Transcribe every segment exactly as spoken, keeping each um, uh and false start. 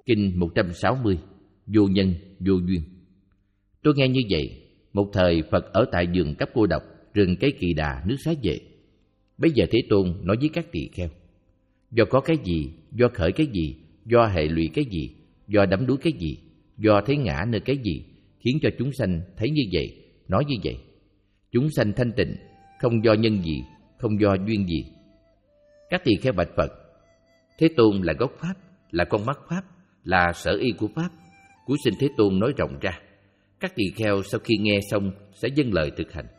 Kinh một trăm sáu mươi. Vô nhân, vô duyên. Tôi nghe như vậy, một thời Phật ở tại vườn Cấp Cô Độc, rừng Cây Kỳ Đà, nước Xá Vệ. Bây giờ Thế Tôn nói với các tỳ kheo: do có cái gì, do khởi cái gì, do hệ lụy cái gì, do đắm đuối cái gì, do thấy ngã nơi cái gì, khiến cho chúng sanh thấy như vậy, nói như vậy. Chúng sanh thanh tịnh, không do nhân gì, không do duyên gì. Các tỳ kheo bạch Phật: Thế Tôn là gốc Pháp, là con mắt Pháp, là sở y của Pháp. Cuối sinh Thế Tôn nói rộng ra. Các tỳ kheo sau khi nghe xong sẽ dâng lời thực hành.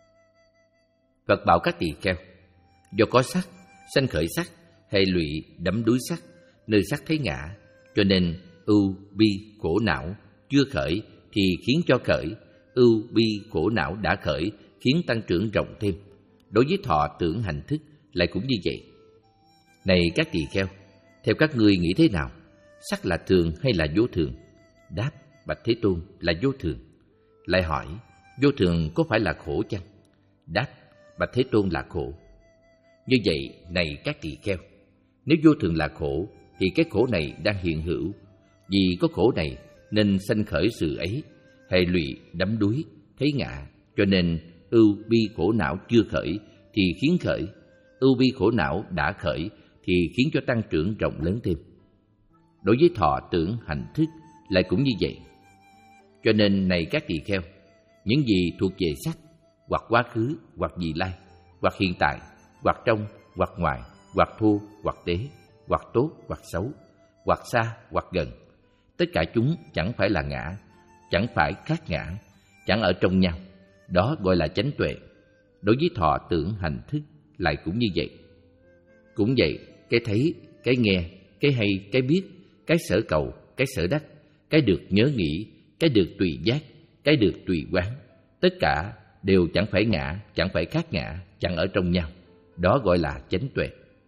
Phật bảo các tỳ kheo: do có sắc, sanh khởi sắc, hệ lụy đắm đuối sắc, nơi sắc thấy ngã, cho nên ưu bi khổ não chưa khởi thì khiến cho khởi, ưu bi khổ não đã khởi khiến tăng trưởng rộng thêm. Đối với thọ tưởng hành thức lại cũng như vậy. Này các tỳ kheo, theo các ngươi nghĩ thế nào? Sắc là thường hay là vô thường? Đáp: bạch Thế Tôn, là vô thường. Lại hỏi: vô thường có phải là khổ chăng? Đáp: bạch Thế Tôn, là khổ. Như vậy, này các tỳ kheo, nếu vô thường là khổ thì cái khổ này đang hiện hữu. Vì có khổ này nên sanh khởi sự ấy, hệ lụy đắm đuối thấy ngã, cho nên ưu bi khổ não chưa khởi thì khiến khởi, ưu bi khổ não đã khởi thì khiến cho tăng trưởng rộng lớn thêm. Đối với thọ tưởng hành thức lại cũng như vậy. Cho nên này các tỳ kheo, những gì thuộc về sắc, hoặc quá khứ, hoặc vị lai, hoặc hiện tại, hoặc trong, hoặc ngoài, hoặc thô, hoặc tế, hoặc tốt, hoặc xấu, hoặc xa, hoặc gần, tất cả chúng chẳng phải là ngã, chẳng phải khác ngã, chẳng ở trong nhau. Đó gọi là chánh tuệ. Đối với thọ tưởng hành thức lại cũng như vậy. Cũng vậy, cái thấy, cái nghe, cái hay, cái biết, cái sở cầu, cái sở đắc, cái được nhớ nghĩ, cái được tùy giác, cái được tùy quán, tất cả đều chẳng phải ngã, chẳng phải khác ngã, chẳng ở trong nhau. Đó gọi là chánh tuệ.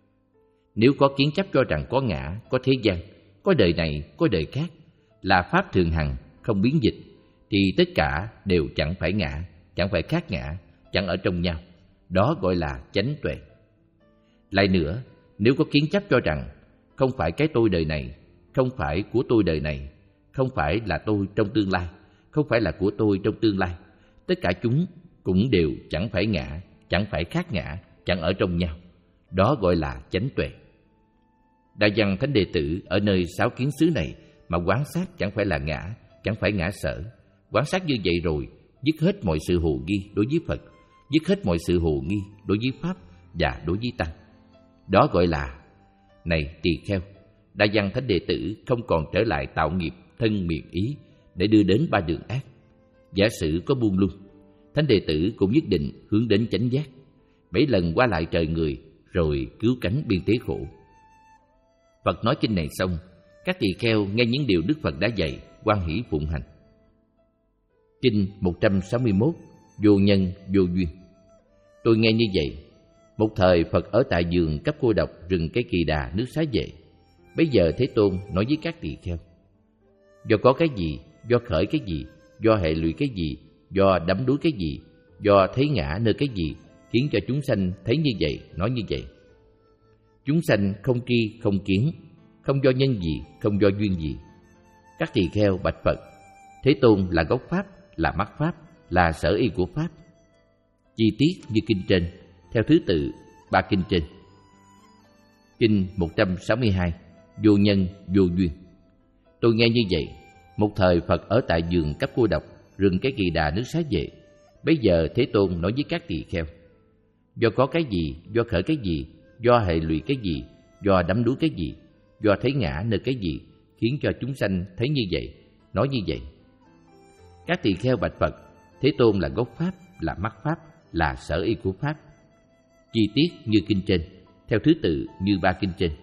Nếu có kiến chấp cho rằng có ngã, có thế gian, có đời này, có đời khác, là pháp thường hằng, không biến dịch, thì tất cả đều chẳng phải ngã, chẳng phải khác ngã, chẳng ở trong nhau. Đó gọi là chánh tuệ. Lại nữa, nếu có kiến chấp cho rằng không phải cái tôi đời này, không phải của tôi đời này, không phải là tôi trong tương lai, không phải là của tôi trong tương lai, tất cả chúng cũng đều chẳng phải ngã, chẳng phải khác ngã, chẳng ở trong nhau. Đó gọi là chánh tuệ. Đại văn Thánh Đệ Tử ở nơi sáu kiến xứ này mà quán sát chẳng phải là ngã, chẳng phải ngã sở. Quán sát như vậy rồi, dứt hết mọi sự hồ nghi đối với Phật, dứt hết mọi sự hồ nghi đối với Pháp và đối với Tăng. Đó gọi là: này tỳ kheo, Đại văn Thánh Đệ Tử không còn trở lại tạo nghiệp thân miệng ý để đưa đến ba đường ác. Giả sử có buông lung, Thánh Đệ Tử cũng nhất định hướng đến chánh giác, bảy lần qua lại trời người rồi cứu cánh biên tế khổ. Phật nói kinh này xong, các tỳ kheo nghe những điều Đức Phật đã dạy, hoan hỷ phụng hành. Kinh một trăm sáu mươi mốt. Vô nhân, vô duyên. Tôi nghe như vậy, một thời Phật ở tại vườn Cấp Cô Độc, rừng Cây Kỳ Đà, nước Xá Vệ. Bây giờ Thế Tôn nói với các tỳ kheo: do có cái gì, do khởi cái gì, do hệ lụy cái gì, do đắm đuối cái gì, do thấy ngã nơi cái gì, khiến cho chúng sanh thấy như vậy, nói như vậy. Chúng sanh không tri, không kiến, không do nhân gì, không do duyên gì. Các tỳ kheo bạch Phật: Thế Tôn là gốc Pháp, là mắt Pháp, là sở y của Pháp. Chi tiết như kinh trên, theo thứ tự ba kinh trên. Kinh một trăm sáu mươi hai. Vô nhân, vô duyên. Tôi nghe như vậy, một thời Phật ở tại vườn Cấp Cô Độc, rừng Cái Kỳ Đà, nước Xá Vệ. Bây giờ Thế Tôn nói với các tỳ kheo: do có cái gì, do khởi cái gì, do hệ lụy cái gì, do đắm đuối cái gì, do thấy ngã nơi cái gì, khiến cho chúng sanh thấy như vậy, nói như vậy. Các tỳ kheo bạch Phật: Thế Tôn là gốc Pháp, là mắt Pháp, là sở y của Pháp. Chi tiết như kinh trên, theo thứ tự như ba kinh trên.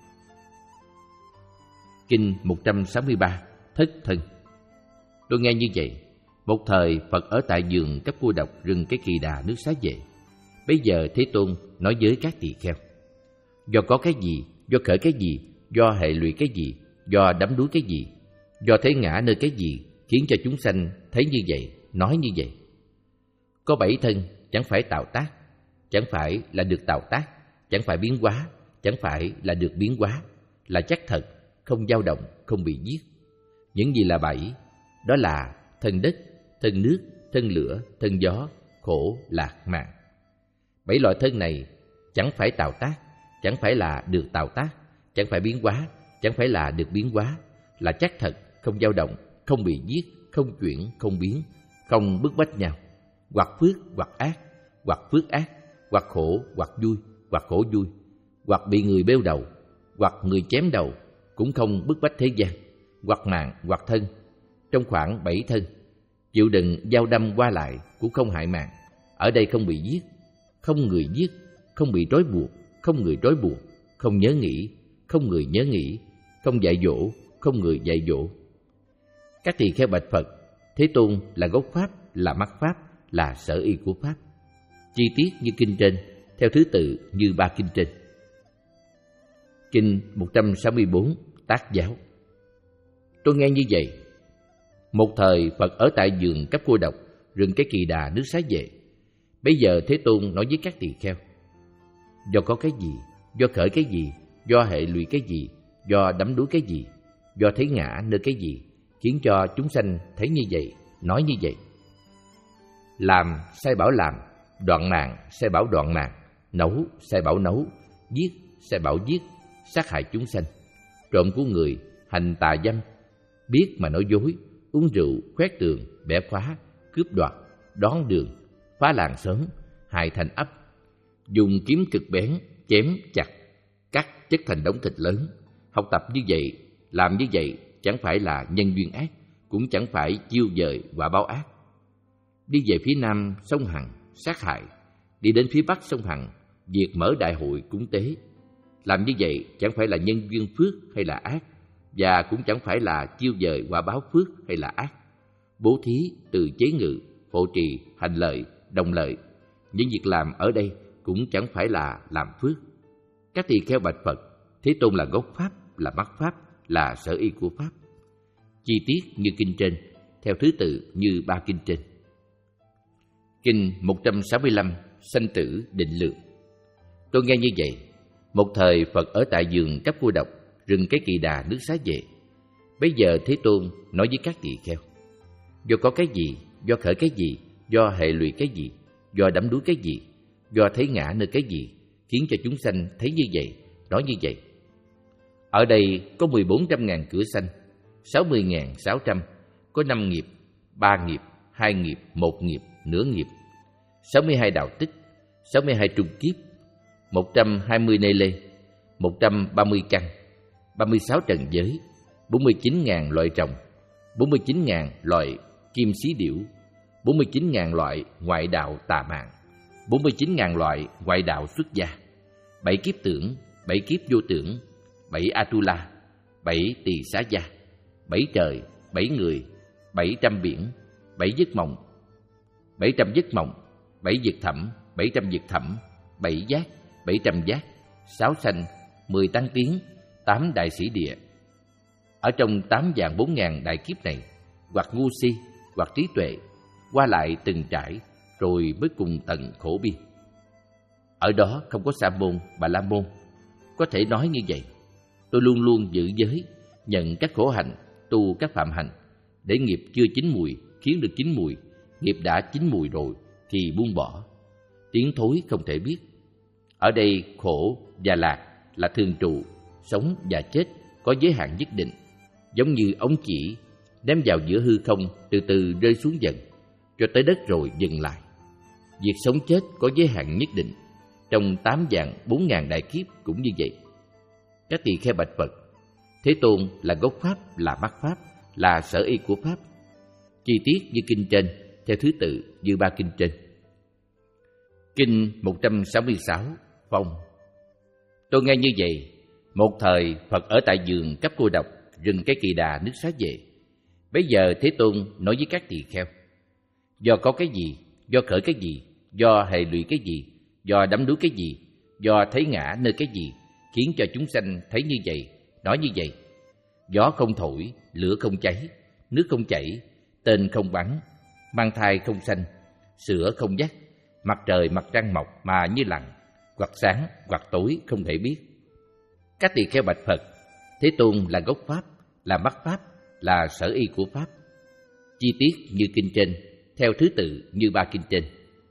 Kinh một trăm sáu mươi ba. Thất thân. Tôi nghe như vậy, một thời Phật ở tại vườn Cấp Cô Độc, rừng Cái Kỳ Đà, nước Xá Vệ. Bây giờ Thế Tôn nói với các tỳ kheo: do có cái gì, do khởi cái gì, do hệ lụy cái gì, do đắm đuối cái gì, do thấy ngã nơi cái gì, khiến cho chúng sanh thấy như vậy, nói như vậy. Có bảy thân chẳng phải tạo tác, chẳng phải là được tạo tác, chẳng phải biến hóa, chẳng phải là được biến hóa, là chắc thật, không dao động, không bị giết. Những gì là bảy? Đó là thân đất, thân nước, thân lửa, thân gió, khổ, lạc, mạng. Bảy loại thân này chẳng phải tạo tác, chẳng phải là được tạo tác, chẳng phải biến hóa, chẳng phải là được biến hóa, là chắc thật, không dao động, không bị giết, không chuyển, không biến, không bức bách nhau, hoặc phước hoặc ác, hoặc phước ác, hoặc khổ hoặc vui, hoặc khổ vui, hoặc bị người bêu đầu, hoặc người chém đầu, cũng không bức bách thế gian, hoặc mạng hoặc thân. Trong khoảng bảy thân, chịu đựng dao đâm qua lại cũng không hại mạng. Ở đây không bị giết, không người giết, không bị trói buộc, không người trói buộc, không nhớ nghĩ, không người nhớ nghĩ, không dạy dỗ, không người dạy dỗ. Các tỳ kheo bạch Phật, Thế Tôn là gốc pháp, là mắc pháp, là sở y của pháp. Chi tiết như kinh trên, theo thứ tự như ba kinh trên. Kinh một trăm sáu mươi bốn, Tác Giáo. Tôi nghe như vậy. Một thời Phật ở tại vườn Cấp Cô Độc, rừng Cái Kỳ Đà, nước Xá Vệ. Bây giờ Thế Tôn nói với các tỳ kheo: do có cái gì, do khởi cái gì, do hệ lụy cái gì, do đắm đuối cái gì, do thấy ngã nơi cái gì, khiến cho chúng sanh thấy như vậy, nói như vậy. Làm sai bảo làm, đoạn mạng sai bảo đoạn mạng, nấu sai bảo nấu, giết sai bảo giết, sát hại chúng sanh, trộm của người, hành tà dâm, biết mà nói dối, uống rượu, khoét tường, bẻ khóa, cướp đoạt, đón đường, phá làng xóm, hại thành ấp, dùng kiếm cực bén, chém chặt, cắt chất thành đống thịt lớn. Học tập như vậy, làm như vậy chẳng phải là nhân duyên ác, cũng chẳng phải chiêu dời quả báo ác. Đi về phía nam sông Hằng, sát hại; đi đến phía bắc sông Hằng, diệt mở đại hội cúng tế. Làm như vậy chẳng phải là nhân duyên phước hay là ác, và cũng chẳng phải là chiêu dời quả báo phước hay là ác. Bố thí, từ chế ngự, hộ trì, hành lợi, đồng lợi, những việc làm ở đây cũng chẳng phải là làm phước. Các tỳ kheo bạch Phật, Thế Tôn là gốc pháp, là mắc pháp, là sở y của pháp. Chi tiết như kinh trên, theo thứ tự như ba kinh trên. Kinh một trăm sáu mươi lăm, Sanh tử định lượng. Tôi nghe như vậy. Một thời Phật ở tại vườn Cấp Cô Độc, rừng Cái Kỳ Đà, nước Xá Vệ. Bây giờ Thế Tôn nói với các tỳ kheo: do có cái gì, do khởi cái gì, do hệ lụy cái gì, do đắm đuối cái gì, do thấy ngã nơi cái gì, khiến cho chúng sanh thấy như vậy, nói như vậy. Ở đây có mười bốn trăm ngàn cửa sanh, sáu mươi ngàn sáu trăm, có năm nghiệp, ba nghiệp, hai nghiệp, một nghiệp, nửa nghiệp, sáu mươi hai đạo tích, sáu mươi hai trung kiếp, một trăm hai mươi nê lê, một trăm ba mươi căn, ba mươi sáu trần giới, bốn mươi chín ngàn loại trồng, bốn mươi chín ngàn loại kim xí điểu, bốn mươi chín ngàn loại ngoại đạo tà mạng, bốn mươi chín ngàn loại ngoại đạo xuất gia, bảy kiếp tưởng, bảy kiếp vô tưởng, bảy Atula, bảy tỳ xá gia, bảy trời, bảy người, bảy trăm biển, bảy giấc mộng, bảy trăm giấc mộng, bảy vực thẳm, bảy trăm vực thẳm, bảy giác, bảy trăm giác, sáu sanh, mười tăng tiến, tám đại sĩ địa. Ở trong tám vạn bốn ngàn đại kiếp này, hoặc ngu si, hoặc trí tuệ, qua lại từng trải, rồi mới cùng tận khổ biên. Ở đó không có Sa môn, Bà La môn. Có thể nói như vậy: tôi luôn luôn giữ giới, nhận các khổ hạnh, tu các phạm hạnh, để nghiệp chưa chín mùi khiến được chín mùi, nghiệp đã chín mùi rồi thì buông bỏ. Tiến thối không thể biết. Ở đây khổ và lạc là thường trụ, sống và chết có giới hạn nhất định, giống như ống chỉ ném vào giữa hư không, từ từ rơi xuống dần, cho tới đất rồi dừng lại. Việc sống chết có giới hạn nhất định. Trong tám vạn bốn ngàn đại kiếp cũng như vậy. Các tỳ kheo bạch Phật, Thế Tôn là gốc pháp, là mắc pháp, là sở y của pháp. Chi tiết như kinh trên, theo thứ tự như ba kinh trên. Kinh một trăm sáu mươi sáu, Phong. Tôi nghe như vậy. Một thời Phật ở tại vườn Cấp Cô Độc, rừng Cái Kỳ Đà, nước Xá Vệ. Bây giờ Thế Tôn nói với các tỳ kheo: do có cái gì, do khởi cái gì, do hệ lụy cái gì, do đắm đuối cái gì, do thấy ngã nơi cái gì, khiến cho chúng sanh thấy như vậy, nói như vậy. Gió không thổi, lửa không cháy, nước không chảy, tên không bắn, mang thai không sanh, sữa không dắt, mặt trời mặt trăng mọc mà như lặng, hoặc sáng hoặc tối không thể biết. Các tỳ kheo bạch Phật, Thế Tôn là gốc Pháp, là mắt Pháp, là sở y của Pháp. Chi tiết như kinh trên, theo thứ tự như ba kinh trên.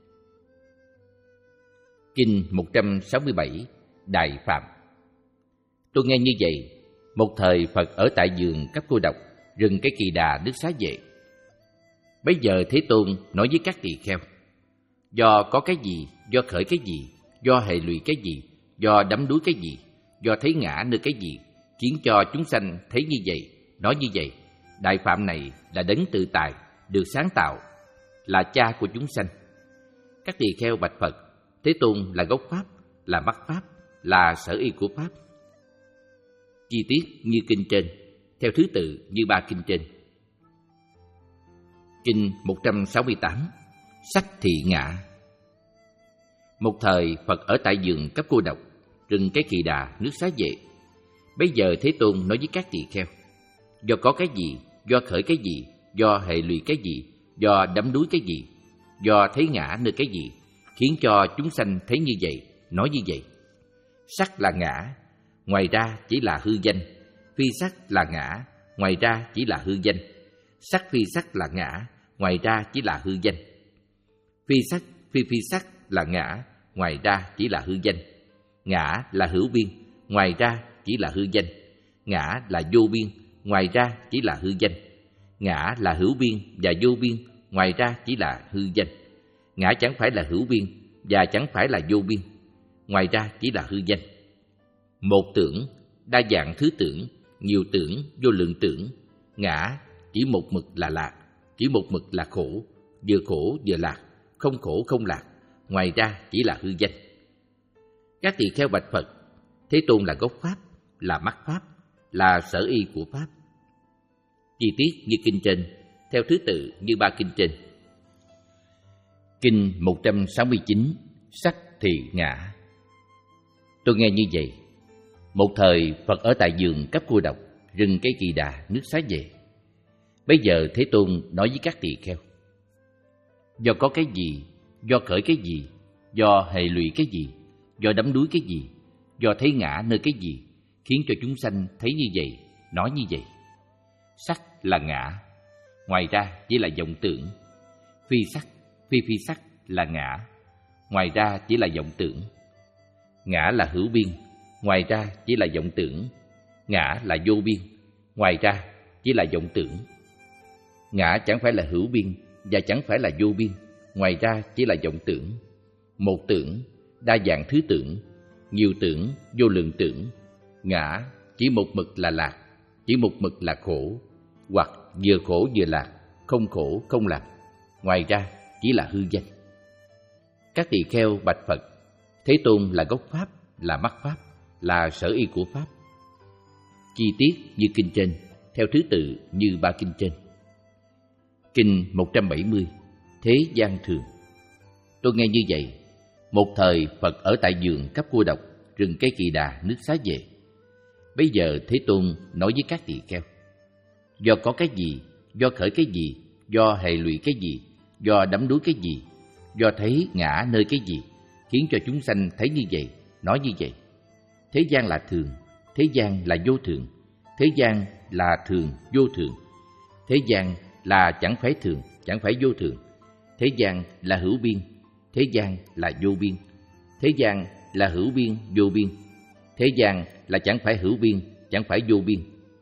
Kinh một trăm sáu mươi bảy, Đại Phạm. Tôi nghe như vậy, một thời Phật ở tại vườn Cấp Cô Độc, rừng Cây Kỳ Đà, nước Xá Vệ. Bấy giờ Thế Tôn nói với các tỳ kheo: do có cái gì, do khởi cái gì, do hệ lụy cái gì, do đắm đuối cái gì, do thấy ngã nơi cái gì, khiến cho chúng sanh thấy như vậy, nói như vậy. Đại Phạm này là đấng tự tại, được sáng tạo, là cha của chúng sanh. Các tỳ kheo bạch Phật: Thế Tôn là gốc Pháp, là mắt Pháp, là sở y của Pháp. Chi tiết như kinh trên, theo thứ tự như ba kinh trên. Kinh một trăm sáu mươi tám, Sắc Thị Ngã. Một thời Phật ở tại vườn Cấp Cô Độc, rừng Cái Kỳ Đà, nước Xá Vệ. Bấy giờ Thế Tôn nói với các tỳ kheo: do có cái gì, do khởi cái gì, do hệ lụy cái gì, do đắm đuối cái gì, do thấy ngã nơi cái gì, khiến cho chúng sanh thấy như vậy, nói như vậy. Sắc là ngã, ngoài ra chỉ là hư danh. Phi sắc là ngã, ngoài ra chỉ là hư danh. Sắc phi sắc là ngã, ngoài ra chỉ là hư danh. Phi sắc, phi phi sắc là ngã, ngoài ra chỉ là hư danh. Ngã là hữu biên, ngoài ra chỉ là hư danh. Ngã là vô biên, ngoài ra chỉ là hư danh. Ngã là hữu biên và vô biên, ngoài ra chỉ là hư danh. Ngã chẳng phải là hữu biên và chẳng phải là vô biên, ngoài ra chỉ là hư danh. Một tưởng, đa dạng thứ tưởng, nhiều tưởng, vô lượng tưởng. Ngã chỉ một mực là lạc, chỉ một mực là khổ, vừa khổ vừa lạc, không khổ không lạc, ngoài ra chỉ là hư danh. Các tỳ kheo bạch Phật: Thế Tôn là gốc Pháp, là mắt Pháp, là sở y của Pháp. Chi tiết như kinh trên, theo thứ tự như ba kinh trên. Kinh một trăm sáu mươi chín, Sắc Thị Ngã. Tôi nghe như vậy, một thời Phật ở tại vườn Cấp Cô Độc, rừng Cây Kỳ Đà, nước Xá Vệ. Bây giờ Thế Tôn nói với các tỳ kheo: do có cái gì, do khởi cái gì, do hệ lụy cái gì, do đắm đuối cái gì, do thấy ngã nơi cái gì, khiến cho chúng sanh thấy như vậy, nói như vậy. Sắc là ngã, ngoài ra chỉ là vọng tưởng. Phi sắc, phi phi sắc là ngã, ngoài ra chỉ là vọng tưởng. Ngã là hữu biên, ngoài ra chỉ là vọng tưởng. Ngã là vô biên, ngoài ra chỉ là vọng tưởng. Ngã chẳng phải là hữu biên và chẳng phải là vô biên, ngoài ra chỉ là vọng tưởng. Một tưởng, đa dạng thứ tưởng, nhiều tưởng, vô lượng tưởng. Ngã chỉ một mực là lạc, chỉ một mực là khổ, hoặc vừa khổ vừa lạc, không khổ không lạc, ngoài ra chỉ là hư danh. Các tỳ kheo bạch Phật: Thế Tôn là gốc Pháp, là mắt Pháp, là sở y của Pháp. Chi tiết như kinh trên, theo thứ tự như ba kinh trên. Kinh một trăm bảy mươi, Thế gian thường. Tôi nghe như vậy, một thời Phật ở tại vườn Cấp Cô Độc, rừng Cây Kỳ Đà, nước Xá Vệ. Bây giờ Thế Tôn nói với các tỳ kheo: do có cái gì, do khởi cái gì, do hệ lụy cái gì, do đắm đuối cái gì, do thấy ngã nơi cái gì, khiến cho chúng sanh thấy như vậy, nói như vậy. Thế gian là thường, thế gian là vô thường, thế gian là thường, vô thường. Thế gian là chẳng phải thường, chẳng phải vô thường. Thế gian là hữu biên, thế gian là vô biên. Thế gian là hữu biên, vô biên. Thế gian là chẳng phải hữu biên, chẳng phải vô biên.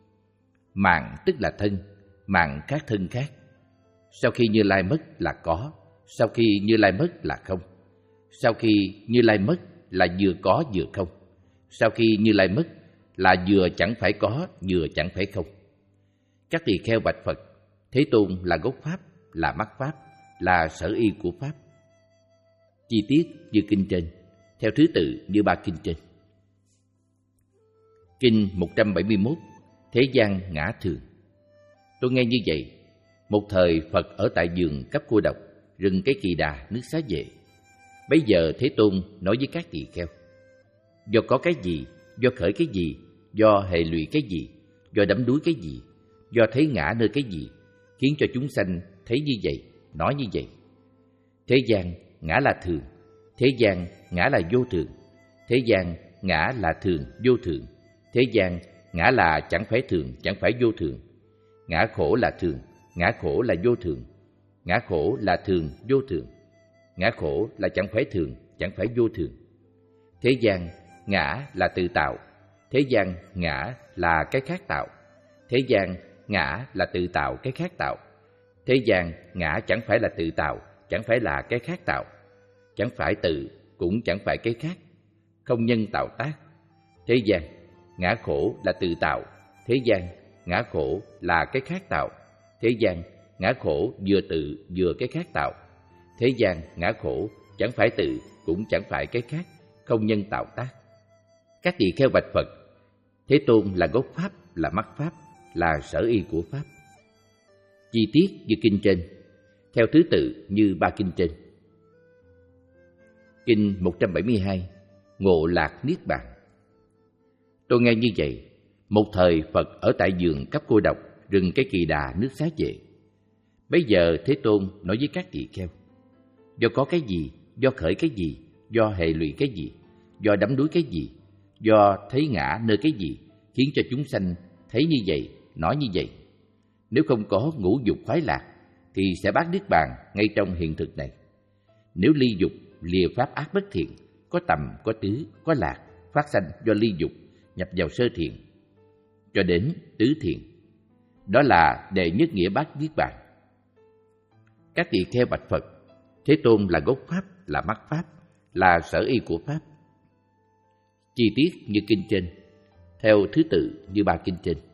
Mạng tức là thân, mạng khác thân khác. Sau khi Như Lai mất là có, sau khi Như Lai mất là không. Sau khi Như Lai mất là vừa có vừa không. Sau khi Như Lai mất là vừa chẳng phải có, vừa chẳng phải không. Các tỳ kheo bạch Phật: Thế Tôn là gốc Pháp, là mắt Pháp, là sở y của Pháp. Chi tiết như kinh trên, theo thứ tự như ba kinh trên. Kinh một trăm bảy mươi mốt, Thế gian ngã thường. Tôi nghe như vậy, một thời Phật ở tại vườn Cấp Cô Độc, rừng Cái Kỳ Đà, nước Xá Vệ. Bấy giờ Thế Tôn nói với các tỳ kheo: do có cái gì, do khởi cái gì, do hệ lụy cái gì, do đắm đuối cái gì, do thấy ngã nơi cái gì, khiến cho chúng sanh thấy như vậy, nói như vậy. Thế gian ngã là thường, thế gian ngã là vô thường, thế gian ngã là thường vô thường, thế gian ngã là chẳng phải thường, chẳng phải vô thường. Ngã khổ là thường, ngã khổ là vô thường. Ngã khổ là thường, vô thường. Ngã khổ là chẳng phải thường, chẳng phải vô thường. Thế gian, ngã là tự tạo. Thế gian, ngã là cái khác tạo. Thế gian, ngã là tự tạo cái khác tạo. Thế gian, ngã chẳng phải là tự tạo, chẳng phải là cái khác tạo. Chẳng phải tự, cũng chẳng phải cái khác. Không nhân tạo tác. Thế gian, ngã khổ là tự tạo. Thế gian, ngã khổ là cái khác tạo. Thế gian, ngã khổ vừa tự vừa cái khác tạo. Thế gian, ngã khổ chẳng phải tự, cũng chẳng phải cái khác, không nhân tạo tác. Các tỳ kheo bạch Phật, Thế Tôn là gốc Pháp, là mắc Pháp, là sở y của Pháp. Chi tiết như kinh trên, theo thứ tự như ba kinh trên. Kinh một trăm bảy mươi hai, Ngộ Lạc Niết Bàn. Tôi nghe như vậy, một thời Phật ở tại vườn Cấp Cô Độc, rừng Cây Kỳ Đà, nước Xá Vệ. Bây giờ Thế Tôn nói với các tỳ kheo, do có cái gì, do khởi cái gì, do hệ lụy cái gì, do đắm đuối cái gì, do thấy ngã nơi cái gì, khiến cho chúng sanh thấy như vậy, nói như vậy. Nếu không có ngũ dục khoái lạc, thì sẽ bác niết bàn ngay trong hiện thực này. Nếu ly dục, lìa pháp ác bất thiện, có tầm, có tứ, có lạc, phát sanh do ly dục, nhập vào sơ thiện, cho đến tứ thiện. Đó là đệ nhất nghĩa bác niết bàn. Các tỳ kheo bạch Phật, Thế Tôn là gốc Pháp, là mắc Pháp, là sở y của Pháp. Chi tiết như kinh trên, theo thứ tự như ba kinh trên.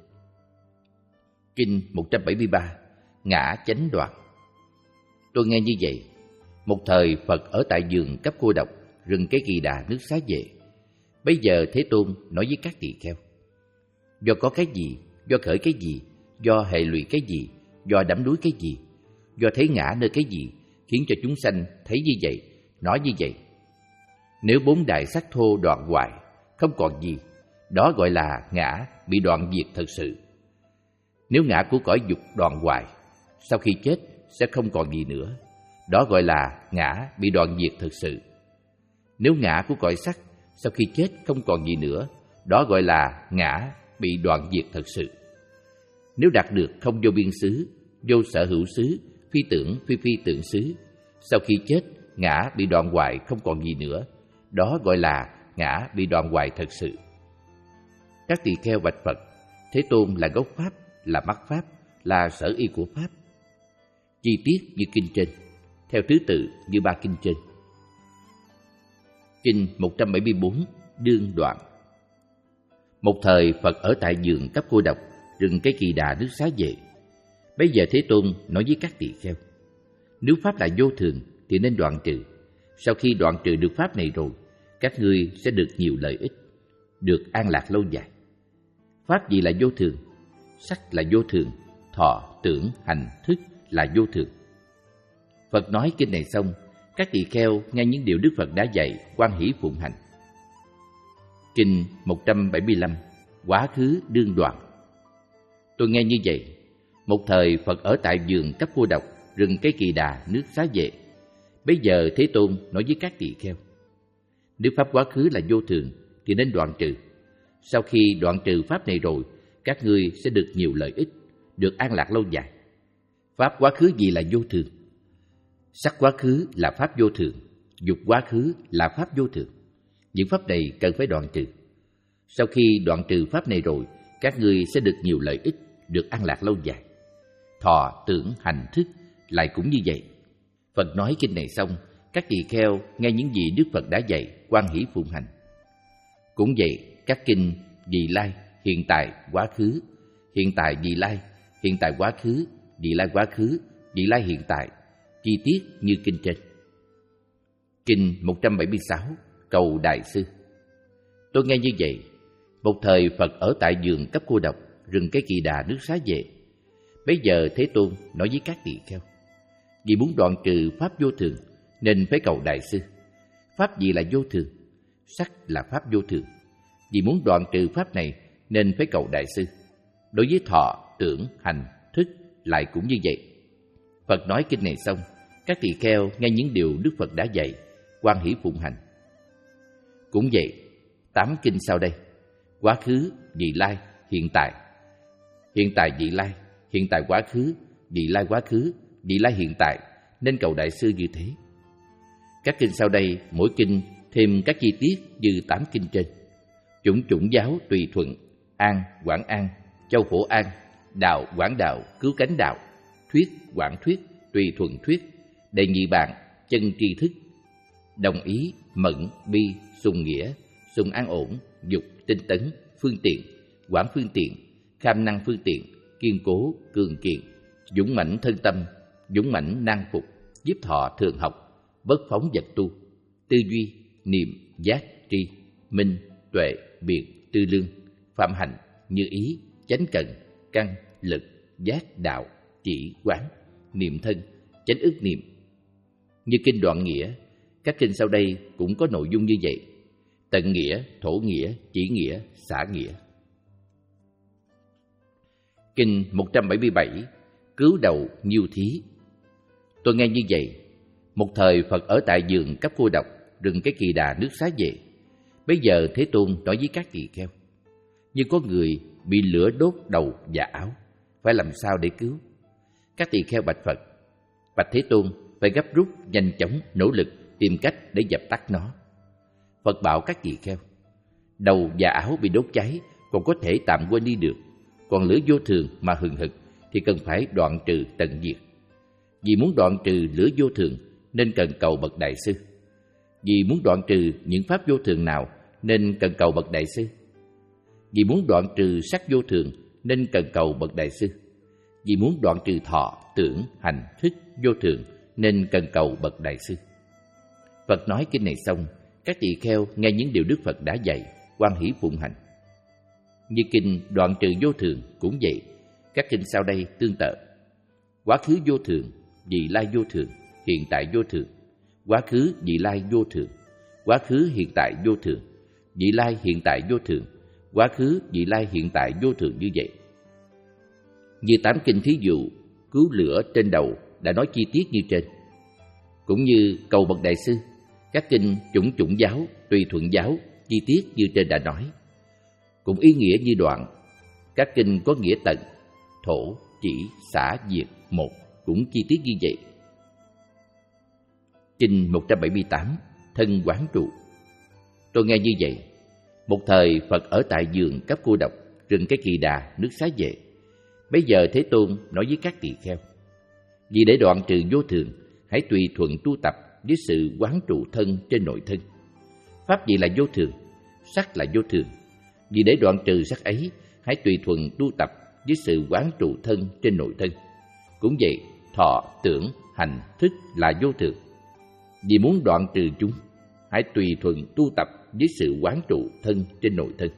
Kinh một trăm bảy mươi ba, Ngã Chánh Đoạn. Tôi nghe như vậy, một thời Phật ở tại vườn Cấp Cô Độc, rừng Cây Kỳ Đà, nước Xá Vệ. Bây giờ Thế Tôn nói với các tỳ kheo, do có cái gì, do khởi cái gì, do hệ lụy cái gì, do đắm đuối cái gì, do thấy ngã nơi cái gì, khiến cho chúng sanh thấy như vậy, nói như vậy. Nếu bốn đại sắc thô đoạn hoại, không còn gì, đó gọi là ngã bị đoạn diệt thật sự. Nếu ngã của cõi dục đoạn hoại, sau khi chết sẽ không còn gì nữa, đó gọi là ngã bị đoạn diệt thật sự. Nếu ngã của cõi sắc sau khi chết không còn gì nữa, đó gọi là ngã bị đoạn diệt thật sự. Nếu đạt được không vô biên xứ, vô sở hữu xứ, phi tưởng phi phi tưởng xứ, sau khi chết ngã bị đoạn hoại không còn gì nữa, đó gọi là ngã bị đoạn hoại thật sự. Các tỳ kheo bạch Phật, Thế Tôn là gốc Pháp, là mắc Pháp, là sở y của Pháp. Chi tiết như kinh trên, theo thứ tự như ba kinh trên. Kinh một trăm bảy mươi bốn, Đương Đoạn. Một thời Phật ở tại vườn Cấp Cô Độc, rừng Cây Kỳ Đà, nước Xá Vệ. Bây giờ Thế Tôn nói với các tỳ kheo, nếu Pháp là vô thường thì nên đoạn trừ. Sau khi đoạn trừ được Pháp này rồi, các ngươi sẽ được nhiều lợi ích, được an lạc lâu dài. Pháp gì là vô thường? Sắc là vô thường, thọ, tưởng, hành, thức là vô thường. Phật nói kinh này xong, các tỳ kheo nghe những điều Đức Phật đã dạy, hoan hỷ phụng hành. Kinh một trăm bảy mươi lăm, Quá Khứ Đương Đoạn. Tôi nghe như vậy, một thời Phật ở tại vườn Cấp Cô Độc, rừng Cây Kỳ Đà, nước Xá Vệ. Bây giờ Thế Tôn nói với các tỳ kheo, nếu Pháp quá khứ là vô thường thì nên đoạn trừ. Sau khi đoạn trừ Pháp này rồi, các ngươi sẽ được nhiều lợi ích, được an lạc lâu dài. Pháp quá khứ gì là vô thường? Sắc quá khứ là Pháp vô thường, dục quá khứ là Pháp vô thường. Những Pháp này cần phải đoạn trừ. Sau khi đoạn trừ Pháp này rồi, các ngươi sẽ được nhiều lợi ích, được an lạc lâu dài. Thọ, tưởng, hành, thức lại cũng như vậy. Phật nói kinh này xong, các tỳ kheo nghe những gì Đức Phật đã dạy, hoan hỷ phụng hành. Cũng vậy, các kinh vị lai, hiện tại, quá khứ, hiện tại vị lai, hiện tại quá khứ, vị lai quá khứ, vị lai hiện tại, chi tiết như kinh trên. Kinh một trăm bảy mươi sáu, Cầu Đại Sư. Tôi nghe như vậy, một thời Phật ở tại vườn Cấp Cô Độc, rừng Cây Kỳ Đà, nước Xá Vệ. Bây giờ Thế Tôn nói với các tỳ kheo, vì muốn đoạn trừ Pháp vô thường nên phải cầu Đại Sư. Pháp gì là vô thường? Sắc là Pháp vô thường. Vì muốn đoạn trừ Pháp này nên phải cầu Đại Sư. Đối với thọ, tưởng, hành, thức lại cũng như vậy. Phật nói kinh này xong, các tỳ kheo nghe những điều Đức Phật đã dạy, hoan hỷ phụng hành. Cũng vậy, tám kinh sau đây, quá khứ, vị lai, hiện tại. Hiện tại vị lai, hiện tại quá khứ, vị lai quá khứ, vị lai hiện tại, nên cầu Đại sư như thế. Các kinh sau đây, mỗi kinh thêm các chi tiết như tám kinh trên. Chủng chủng giáo tùy thuận, an, quảng an, châu phổ an, đạo, quảng đạo, cứu cánh đạo, thuyết, quảng thuyết, tùy thuận thuyết, đề nghị bạn, chân tri thức, đồng ý, mẫn, bi, sùng nghĩa, sùng an ổn, dục, tinh tấn, phương tiện, quảng phương tiện, kham năng phương tiện, kiên cố, cường kiện, dũng mãnh thân tâm, dũng mãnh năng phục, giúp thọ thường học, bất phóng vật tu, tư duy, niệm, giác, tri, minh, tuệ, biện, tư lương, phạm hạnh, như ý, chánh cần, căn, lực, giác, đạo, chỉ, quán, niệm thân, chánh ức niệm. Như kinh Đoạn Nghĩa, các kinh sau đây cũng có nội dung như vậy: tận nghĩa, thổ nghĩa, chỉ nghĩa, xả nghĩa. Kinh một trăm bảy mươi bảy, cứu đầu nhiêu thí. Tôi nghe như vậy. Một thời Phật ở tại vườn Cấp Cô Độc, rừng Cái Kỳ Đà, nước Xá Vệ. Bây giờ Thế Tôn nói với các tỳ kheo: như có người bị lửa đốt đầu và áo, phải làm sao để cứu? Các tỳ kheo bạch Phật: bạch Thế Tôn, phải gấp rút, nhanh chóng, nỗ lực tìm cách để dập tắt nó. Phật bảo các tỳ kheo: đầu và áo bị đốt cháy còn có thể tạm quên đi được, còn lửa vô thường mà hừng hực thì cần phải đoạn trừ tận diệt. Vì muốn đoạn trừ lửa vô thường nên cần cầu bậc đại sư. Vì muốn đoạn trừ những pháp vô thường nào nên cần cầu bậc đại sư. Vì muốn đoạn trừ sắc vô thường nên cần cầu bậc đại sư. Vì muốn đoạn trừ thọ, tưởng, hành, thức vô thường nên cần cầu bậc đại sư. Phật nói kinh này xong, các tỳ kheo nghe những điều Đức Phật đã dạy, hoan hỷ phụng hành. Như kinh đoạn trừ vô thường cũng vậy, các kinh sau đây tương tự. Quá khứ vô thường, vị lai vô thường, hiện tại vô thường. Quá khứ vị lai vô thường, quá khứ hiện tại vô thường, vị lai hiện tại vô thường, quá khứ vị lai hiện tại vô thường như vậy. Như tám kinh thí dụ cứu lửa trên đầu đã nói chi tiết như trên. Cũng như cầu bậc đại sư, các kinh chủng chủng giáo, tùy thuận giáo chi tiết như trên đã nói. Cũng ý nghĩa như đoạn, các kinh có nghĩa tận, thổ, chỉ, xả, diệt, một cũng chi tiết như vậy. Kinh một trăm bảy mươi tám, thân quán trụ. Tôi nghe như vậy. Một thời Phật ở tại vườn Cấp Cô Độc, rừng Cái Kỳ Đà, nước Xá Vệ. Bây giờ Thế Tôn nói với các tỳ kheo: vì để đoạn trừ vô thường, hãy tùy thuận tu tập với sự quán trụ thân trên nội thân. Pháp gì là vô thường? Sắc là vô thường. Vì để đoạn trừ sắc ấy, hãy tùy thuận tu tập với sự quán trụ thân trên nội thân. Cũng vậy, thọ, tưởng, hành, thức là vô thường. Vì muốn đoạn trừ chúng, hãy tùy thuận tu tập với sự quán trụ thân trên nội thân.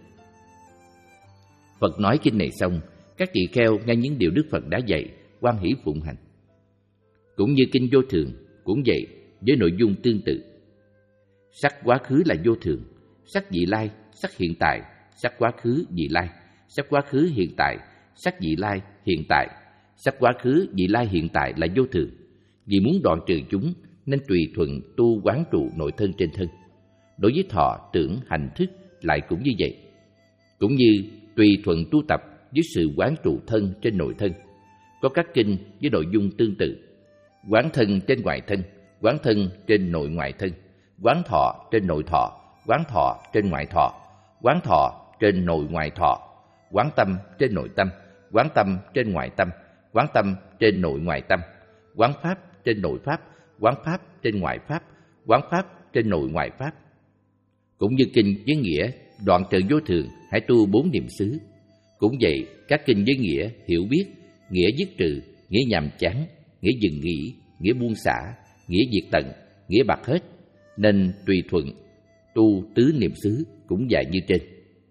Phật nói kinh này xong, các tỳ kheo nghe những điều Đức Phật đã dạy, hoan hỷ phụng hành. Cũng như kinh vô thường, cũng vậy, với nội dung tương tự. Sắc quá khứ là vô thường, sắc vị lai, sắc hiện tại, sắc quá khứ vị lai, sắc quá khứ hiện tại, sắc vị lai hiện tại, sắc quá khứ vị lai hiện tại là vô thường. Vì muốn đoạn trừ chúng nên tùy thuận tu quán trụ nội thân trên thân. Đối với thọ, tưởng, hành, thức lại cũng như vậy. Cũng như tùy thuận tu tập với sự quán trụ thân trên nội thân. Có các kinh với nội dung tương tự. Quán thân trên ngoại thân, quán thân trên nội ngoại thân, quán thọ trên nội thọ, quán thọ trên ngoại thọ, quán thọ trên nội ngoại thọ, quán tâm trên nội tâm, quán tâm trên ngoại tâm, quán tâm trên nội ngoại tâm, quán pháp trên nội pháp, quán pháp trên ngoại pháp, quán pháp trên nội ngoại pháp. Cũng như kinh với nghĩa đoạn trừ vô thường, hãy tu bốn niệm xứ. Cũng vậy, các kinh với nghĩa hiểu biết, nghĩa dứt trừ, nghĩa nhàm chán, nghĩa dừng nghỉ, nghĩa buông xả, nghĩa diệt tận, nghĩa bạc hết, nên tùy thuận tu tứ niệm xứ cũng dạy như trên.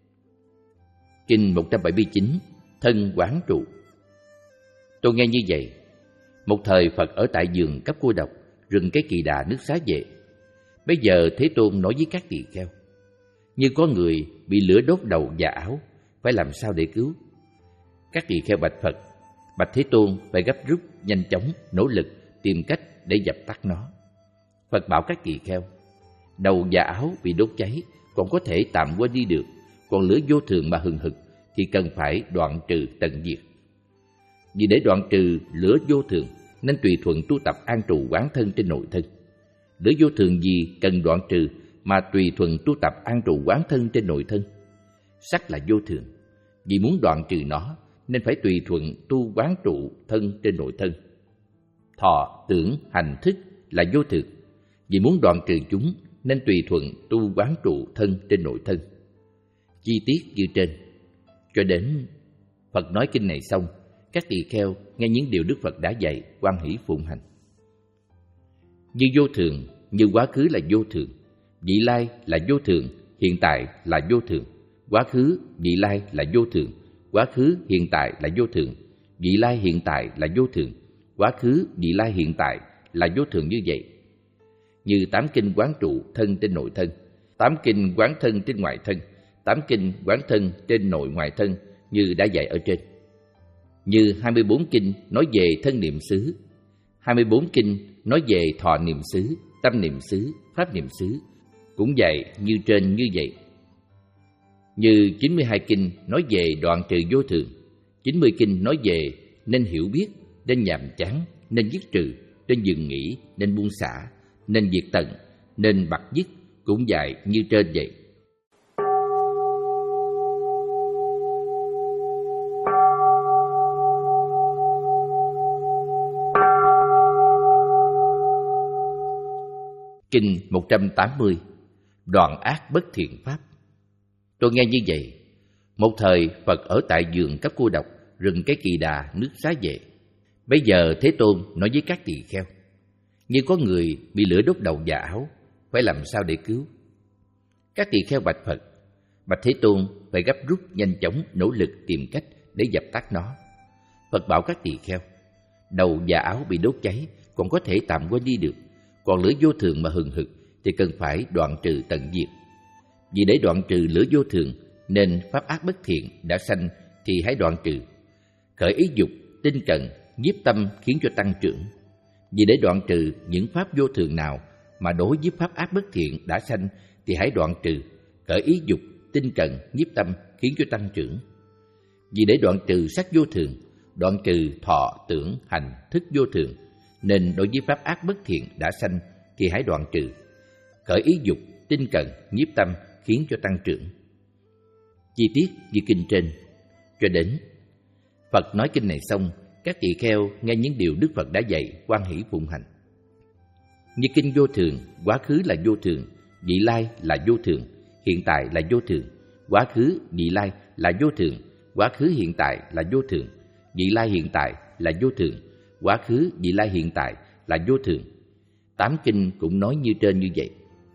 Kinh một trăm bảy mươi chín, thân quán trụ. Tôi nghe như vậy. Một thời Phật ở tại vườn Cấp Cô Độc, rừng Cái Kỳ Đà, nước Xá Vệ. Bây giờ Thế Tôn nói với các tỳ kheo: như có người bị lửa đốt đầu và áo, phải làm sao để cứu? Các tỳ kheo bạch Phật: bạch Thế Tôn, phải gấp rút, nhanh chóng, nỗ lực tìm cách để dập tắt nó. Phật bảo các tỳ kheo: đầu và áo bị đốt cháy còn có thể tạm quên đi được, còn lửa vô thường mà hừng hực thì cần phải đoạn trừ tận diệt. Vì để đoạn trừ lửa vô thường nên tùy thuận tu tập an trụ quán thân trên nội thân. Lửa vô thường gì cần đoạn trừ mà tùy thuận tu tập an trụ quán thân trên nội thân? Sắc là vô thường, vì muốn đoạn trừ nó nên phải tùy thuận tu quán trụ thân trên nội thân. Thọ, tưởng, hành, thức là vô thường, vì muốn đoạn trừ chúng nên tùy thuận tu quán trụ thân trên nội thân. Chi tiết như trên. Cho đến Phật nói kinh này xong, các tỳ kheo nghe những điều Đức Phật đã dạy, hoan hỷ phụng hành. Như vô thường, như quá khứ là vô thường, vị lai là vô thường, hiện tại là vô thường, quá khứ, vị lai là vô thường, quá khứ, hiện tại là vô thường, vị lai hiện tại là vô thường, quá khứ, vị lai hiện tại là vô thường như vậy. Như tám kinh quán trụ thân trên nội thân, tám kinh quán thân trên ngoại thân, tám kinh quán thân trên nội ngoại thân như đã dạy ở trên. Như hai mươi bốn kinh nói về thân niệm xứ, hai mươi bốn kinh nói về thọ niệm xứ, tâm niệm xứ, pháp niệm xứ, cũng dạy như trên như vậy. Như chín mươi hai kinh nói về đoạn trừ vô thường, chín mươi kinh nói về nên hiểu biết, nên nhàm chán, nên dứt trừ, nên dừng nghỉ, nên buông xả, nên diệt tận, nên bặt dứt, cũng dạy như trên vậy. Kinh một trăm tám mươi. Đoạn ác bất thiện pháp. Tôi nghe như vậy. Một thời Phật ở tại vườn Cấp Cô Độc, rừng Cái Kỳ Đà, nước Xá Vệ. Bây giờ Thế Tôn nói với các tỳ kheo: như có người bị lửa đốt đầu và áo, phải làm sao để cứu? Các tỳ kheo bạch Phật: bạch Thế Tôn, phải gấp rút nhanh chóng nỗ lực tìm cách để dập tắt nó. Phật bảo các tỳ kheo: đầu và áo bị đốt cháy còn có thể tạm quên đi được, còn lửa vô thường mà hừng hực thì cần phải đoạn trừ tận diệt. Vì để đoạn trừ lửa vô thường nên pháp ác bất thiện đã sanh thì hãy đoạn trừ. Khởi ý dục, tinh cần, nhiếp tâm khiến cho tăng trưởng. Vì để đoạn trừ những pháp vô thường nào mà đối với pháp ác bất thiện đã sanh thì hãy đoạn trừ. Khởi ý dục, tinh cần, nhiếp tâm khiến cho tăng trưởng. Vì để đoạn trừ sắc vô thường, đoạn trừ thọ, tưởng, hành, thức vô thường, nên đối với pháp ác bất thiện đã sanh thì hãy đoạn trừ. Khởi ý dục, tinh cần, nhiếp tâm khiến cho tăng trưởng. Chi tiết như kinh trên. Cho đến Phật nói kinh này xong, các tỳ kheo nghe những điều Đức Phật đã dạy, hoan hỷ phụng hành. Như kinh vô thường, quá khứ là vô thường, vị lai là vô thường, hiện tại là vô thường, quá khứ, vị lai là vô thường, quá khứ hiện tại là vô thường, vị lai hiện tại là vô thường, quá khứ, vị lai hiện tại là vô thường. Tám kinh cũng nói như trên như vậy.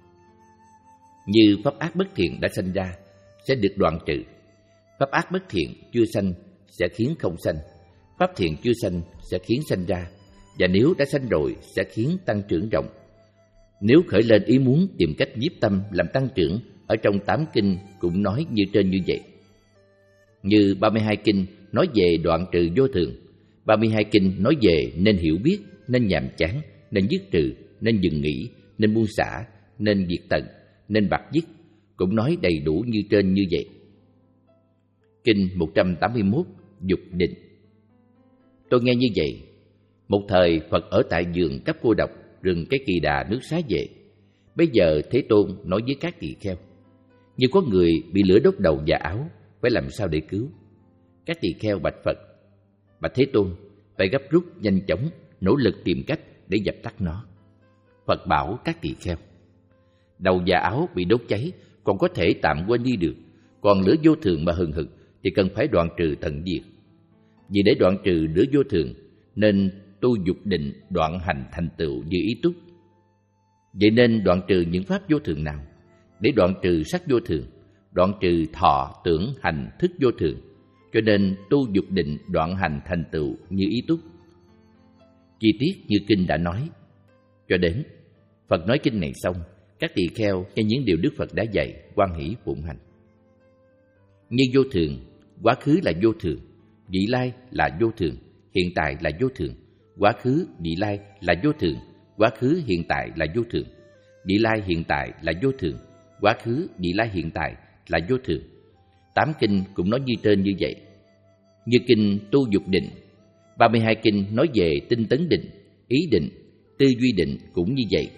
Như pháp ác bất thiện đã sanh ra sẽ được đoạn trừ. Pháp ác bất thiện chưa sanh sẽ khiến không sanh. Pháp thiện chưa sanh sẽ khiến sanh ra. Và nếu đã sanh rồi sẽ khiến tăng trưởng rộng. Nếu khởi lên ý muốn tìm cách nhiếp tâm làm tăng trưởng, ở trong tám kinh cũng nói như trên như vậy. Như ba mươi hai kinh nói về đoạn trừ vô thường, ba mươi hai kinh nói về nên hiểu biết, nên nhàm chán, nên dứt trừ, nên dừng nghỉ, nên buông xả, nên diệt tận, nên bặt dứt, cũng nói đầy đủ như trên như vậy. Kinh một trăm tám mươi mốt. Dục định. Tôi nghe như vậy. Một thời Phật ở tại vườn Cấp Cô Độc, rừng Cái Kỳ Đà, nước Xá Vệ. Bây giờ Thế Tôn nói với các tỳ kheo: như có người bị lửa đốt đầu và áo, phải làm sao để cứu? Các tỳ kheo bạch Phật: bạch Thế Tôn, phải gấp rút nhanh chóng nỗ lực tìm cách để dập tắt nó. Phật bảo các tỳ kheo: đầu và áo bị đốt cháy còn có thể tạm quên đi được, còn lửa vô thường mà hừng hực thì cần phải đoạn trừ tận diệt. Vì để đoạn trừ lửa vô thường nên tu dục định đoạn hành thành tựu như ý túc. Vậy nên đoạn trừ những pháp vô thường nào? Để đoạn trừ sắc vô thường, đoạn trừ thọ, tưởng, hành, thức vô thường, cho nên tu dục định đoạn hành thành tựu như ý túc. Chi tiết như kinh đã nói. Cho đến Phật nói kinh này xong, các tỳ kheo nghe những điều Đức Phật đã dạy, hoan hỷ phụng hành. Như vô thường, quá khứ là vô thường, vị lai là vô thường, hiện tại là vô thường, quá khứ, vị lai là vô thường, quá khứ, hiện tại là vô thường, vị lai hiện tại là vô thường, quá khứ, vị lai hiện tại là vô thường. tám kinh cũng nói như trên như vậy. Như kinh Tu Dục Định, ba mươi hai kinh nói về tinh tấn định, ý định, tư duy định cũng như vậy.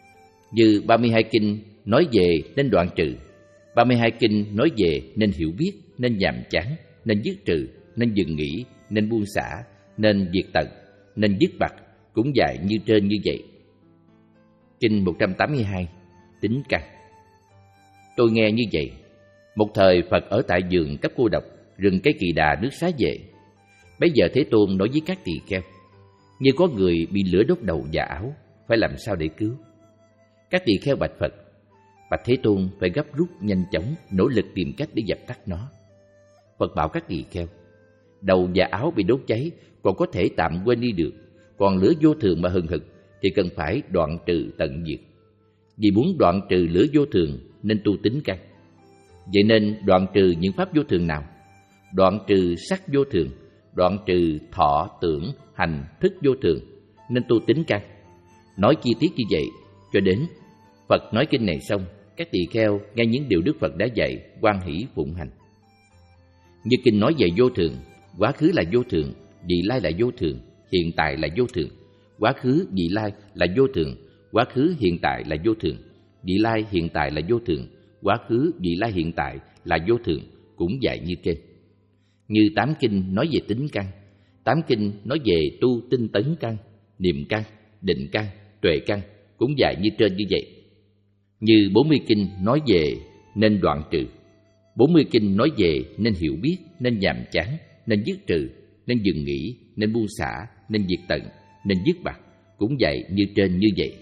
Như ba mươi hai kinh nói về nên đoạn trừ, ba mươi hai kinh nói về nên hiểu biết, nên nhàm chán, nên dứt trừ, nên dừng nghỉ, nên buông xả, nên diệt tận, nên dứt bặt cũng dạy như trên như vậy. Kinh một trăm tám mươi hai, tính căn. Tôi nghe như vậy. Một thời Phật ở tại vườn Cấp Cô Độc, rừng Cây Kỳ Đà, nước Xá Vệ. Bấy giờ Thế Tôn nói với các tỳ kheo: như có người bị lửa đốt đầu và áo, phải làm sao để cứu? Các tỳ kheo bạch Phật: bạch Thế Tôn, phải gấp rút nhanh chóng, nỗ lực tìm cách để dập tắt nó. Phật bảo các tỳ kheo: đầu và áo bị đốt cháy còn có thể tạm quên đi được, còn lửa vô thường mà hừng hực thì cần phải đoạn trừ tận diệt. Vì muốn đoạn trừ lửa vô thường nên tu tính căn. Vậy nên đoạn trừ những pháp vô thường nào? Đoạn trừ sắc vô thường, đoạn trừ thọ, tưởng, hành, thức vô thường, nên tu tính căn. Nói chi tiết như vậy cho đến Phật nói kinh này xong, các tỳ kheo nghe những điều Đức Phật đã dạy, hoan hỷ phụng hành. Như kinh nói về vô thường, quá khứ là vô thường, vị lai là vô thường, hiện tại là vô thường. Quá khứ, vị lai là vô thường, quá khứ, hiện tại là vô thường, vị lai, hiện tại là vô thường, quá khứ, vị lai, hiện tại là vô thường, cũng dạy như trên. Như tám kinh nói về tính căn, tám kinh nói về tu tinh tấn căn, niệm căn, định căn, tuệ căn, cũng dạy như trên như vậy. Như bốn mươi kinh nói về nên đoạn trừ, bốn mươi kinh nói về nên hiểu biết, nên nhàm chán, nên dứt trừ, nên dừng nghỉ, nên buông xả, nên diệt tận, nên dứt bặt, cũng dạy như trên như vậy.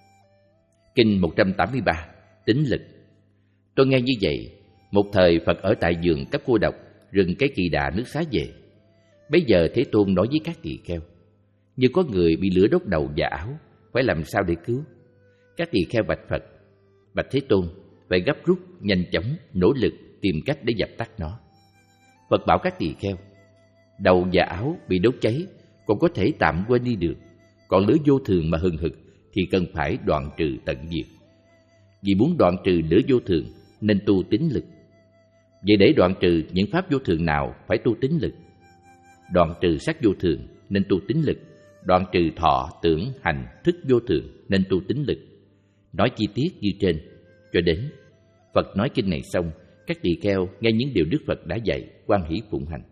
Kinh một trăm tám mươi ba, tính lực. Tôi nghe như vậy. Một thời Phật ở tại vườn Cấp Cô Độc, rừng Cái Kỳ Đà, nước Xá Vệ. Bấy giờ Thế Tôn nói với các tỳ kheo: như có người bị lửa đốt đầu và áo, phải làm sao để cứu? Các tỳ kheo bạch Phật: bạch Thế Tôn, phải gấp rút, nhanh chóng, nỗ lực tìm cách để dập tắt nó. Phật bảo các tỳ kheo: đầu và áo bị đốt cháy còn có thể tạm quên đi được, còn lửa vô thường mà hừng hực thì cần phải đoạn trừ tận diệt. Vì muốn đoạn trừ lửa vô thường nên tu tín lực. Vậy để đoạn trừ những pháp vô thường nào phải tu tín lực? Đoạn trừ sắc vô thường nên tu tín lực, đoạn trừ thọ, tưởng, hành, thức vô thường nên tu tín lực. Nói chi tiết như trên cho đến Phật nói kinh này xong, các tỳ kheo nghe những điều Đức Phật đã dạy, hoan hỷ phụng hành.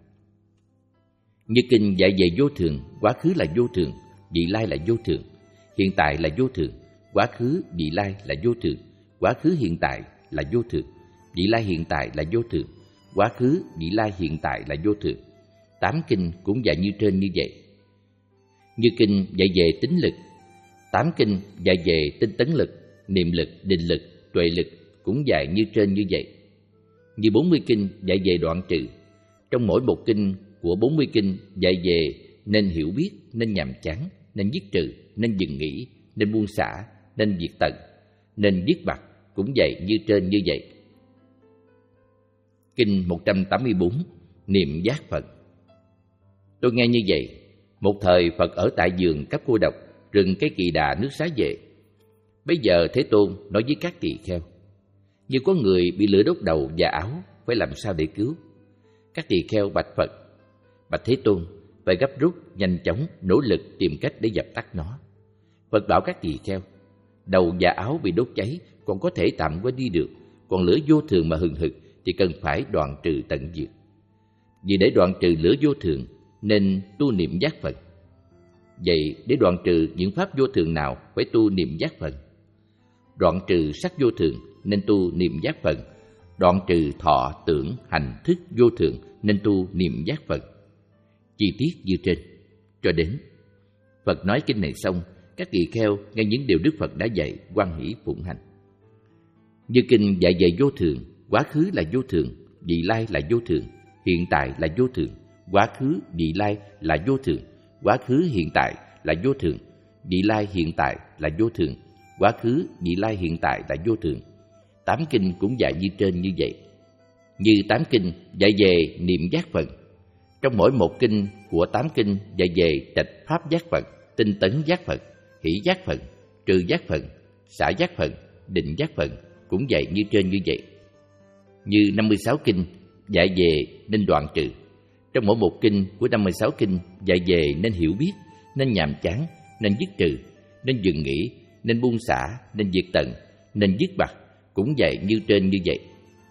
Như kinh dạy về vô thường, quá khứ là vô thường, vị lai là vô thường, hiện tại là vô thường, quá khứ, vị lai là vô thường, quá khứ, hiện tại là vô thường, vị lai, hiện tại là vô thường, quá khứ, vị lai, hiện tại là vô thường. Tám kinh cũng dạy như trên như vậy. Như kinh dạy về tính lực, tám kinh dạy về tinh tấn lực, niệm lực, định lực, tuệ lực cũng dạy như trên như vậy. Như bốn mươi kinh dạy về đoạn trừ. Trong mỗi một kinh của bốn mươi kinh dạy về nên hiểu biết, nên nhàm chán, nên dứt trừ, nên dừng nghỉ, nên buông xả, nên diệt tận, nên dứt bặt cũng dạy như trên như vậy. Kinh một trăm tám mươi bốn, niệm giác Phật. Tôi nghe như vậy. Một thời Phật ở tại vườn Cấp Cô Độc, rừng Cái Kỳ Đà, nước Xá Vệ. Bấy giờ Thế Tôn nói với các tỳ kheo: như có người bị lửa đốt đầu và áo, phải làm sao để cứu? Các tỳ kheo bạch Phật: bạch Thế Tôn, phải gấp rút, nhanh chóng, nỗ lực tìm cách để dập tắt nó. Phật bảo các tỳ kheo: đầu và áo bị đốt cháy còn có thể tạm quên đi được, còn lửa vô thường mà hừng hực thì cần phải đoạn trừ tận diệt. Vì để đoạn trừ lửa vô thường nên tu niệm giác Phật. Vậy để đoạn trừ những pháp vô thường nào phải tu niệm giác Phật? Đoạn trừ sắc vô thường nên tu niệm giác Phật, đoạn trừ thọ, tưởng, hành, thức vô thường nên tu niệm giác Phật. Chi tiết như trên cho đến Phật nói kinh này xong, các tỳ kheo nghe những điều Đức Phật đã dạy, hoan hỷ phụng hành. Như kinh dạy về vô thường, quá khứ là vô thường, vị lai là vô thường, hiện tại là vô thường, quá khứ, vị lai là vô thường, quá khứ, hiện tại là vô thường, vị lai, hiện tại là vô thường, quá khứ, vị lai, hiện tại là vô thường. Tám kinh cũng dạy như trên như vậy. Như tám kinh dạy về niệm giác Phật. Trong mỗi một kinh của tám kinh dạy về trạch pháp giác Phật, tinh tấn giác Phật, hỷ giác Phật, trừ giác Phật, xả giác Phật, định giác Phật cũng dạy như trên như vậy. Như năm mươi sáu kinh dạy về nên đoạn trừ. Trong mỗi một kinh của năm mươi sáu kinh dạy về nên hiểu biết, nên nhàm chán, nên dứt trừ, nên dừng nghỉ, nên buông xả, nên diệt tận, nên dứt bặt, cũng dạy như trên như vậy.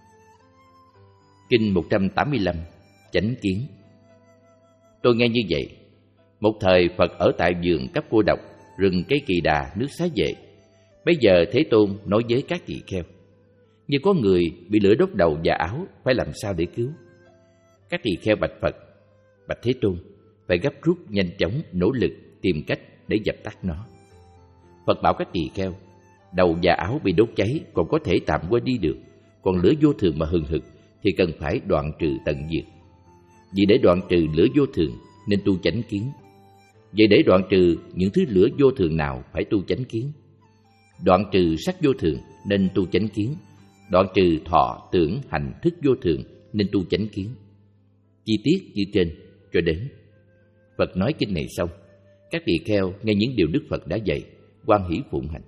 Kinh một trăm tám mươi lăm, Chánh Kiến. Tôi nghe như vậy. Một thời Phật ở tại vườn Cấp Cô Độc, rừng cây Kỳ Đà, nước Xá Vệ. Bây giờ Thế Tôn nói với các tỳ kheo: như có người bị lửa đốt đầu và áo, phải làm sao để cứu? Các tỳ kheo bạch Phật: bạch Thế Tôn, phải gấp rút, nhanh chóng, nỗ lực tìm cách để dập tắt nó. Phật bảo các tỳ kheo: đầu và áo bị đốt cháy còn có thể tạm qua đi được, còn lửa vô thường mà hừng hực thì cần phải đoạn trừ tận diệt. Vì để đoạn trừ lửa vô thường nên tu chánh kiến. Vậy để đoạn trừ những thứ lửa vô thường nào phải tu chánh kiến? Đoạn trừ sắc vô thường nên tu chánh kiến. Đoạn trừ thọ, tưởng, hành, thức vô thường nên tu chánh kiến. Chi tiết như trên cho đến. Phật nói kinh này xong, các tỳ kheo nghe những điều Đức Phật đã dạy, hoan hỷ phụng hành.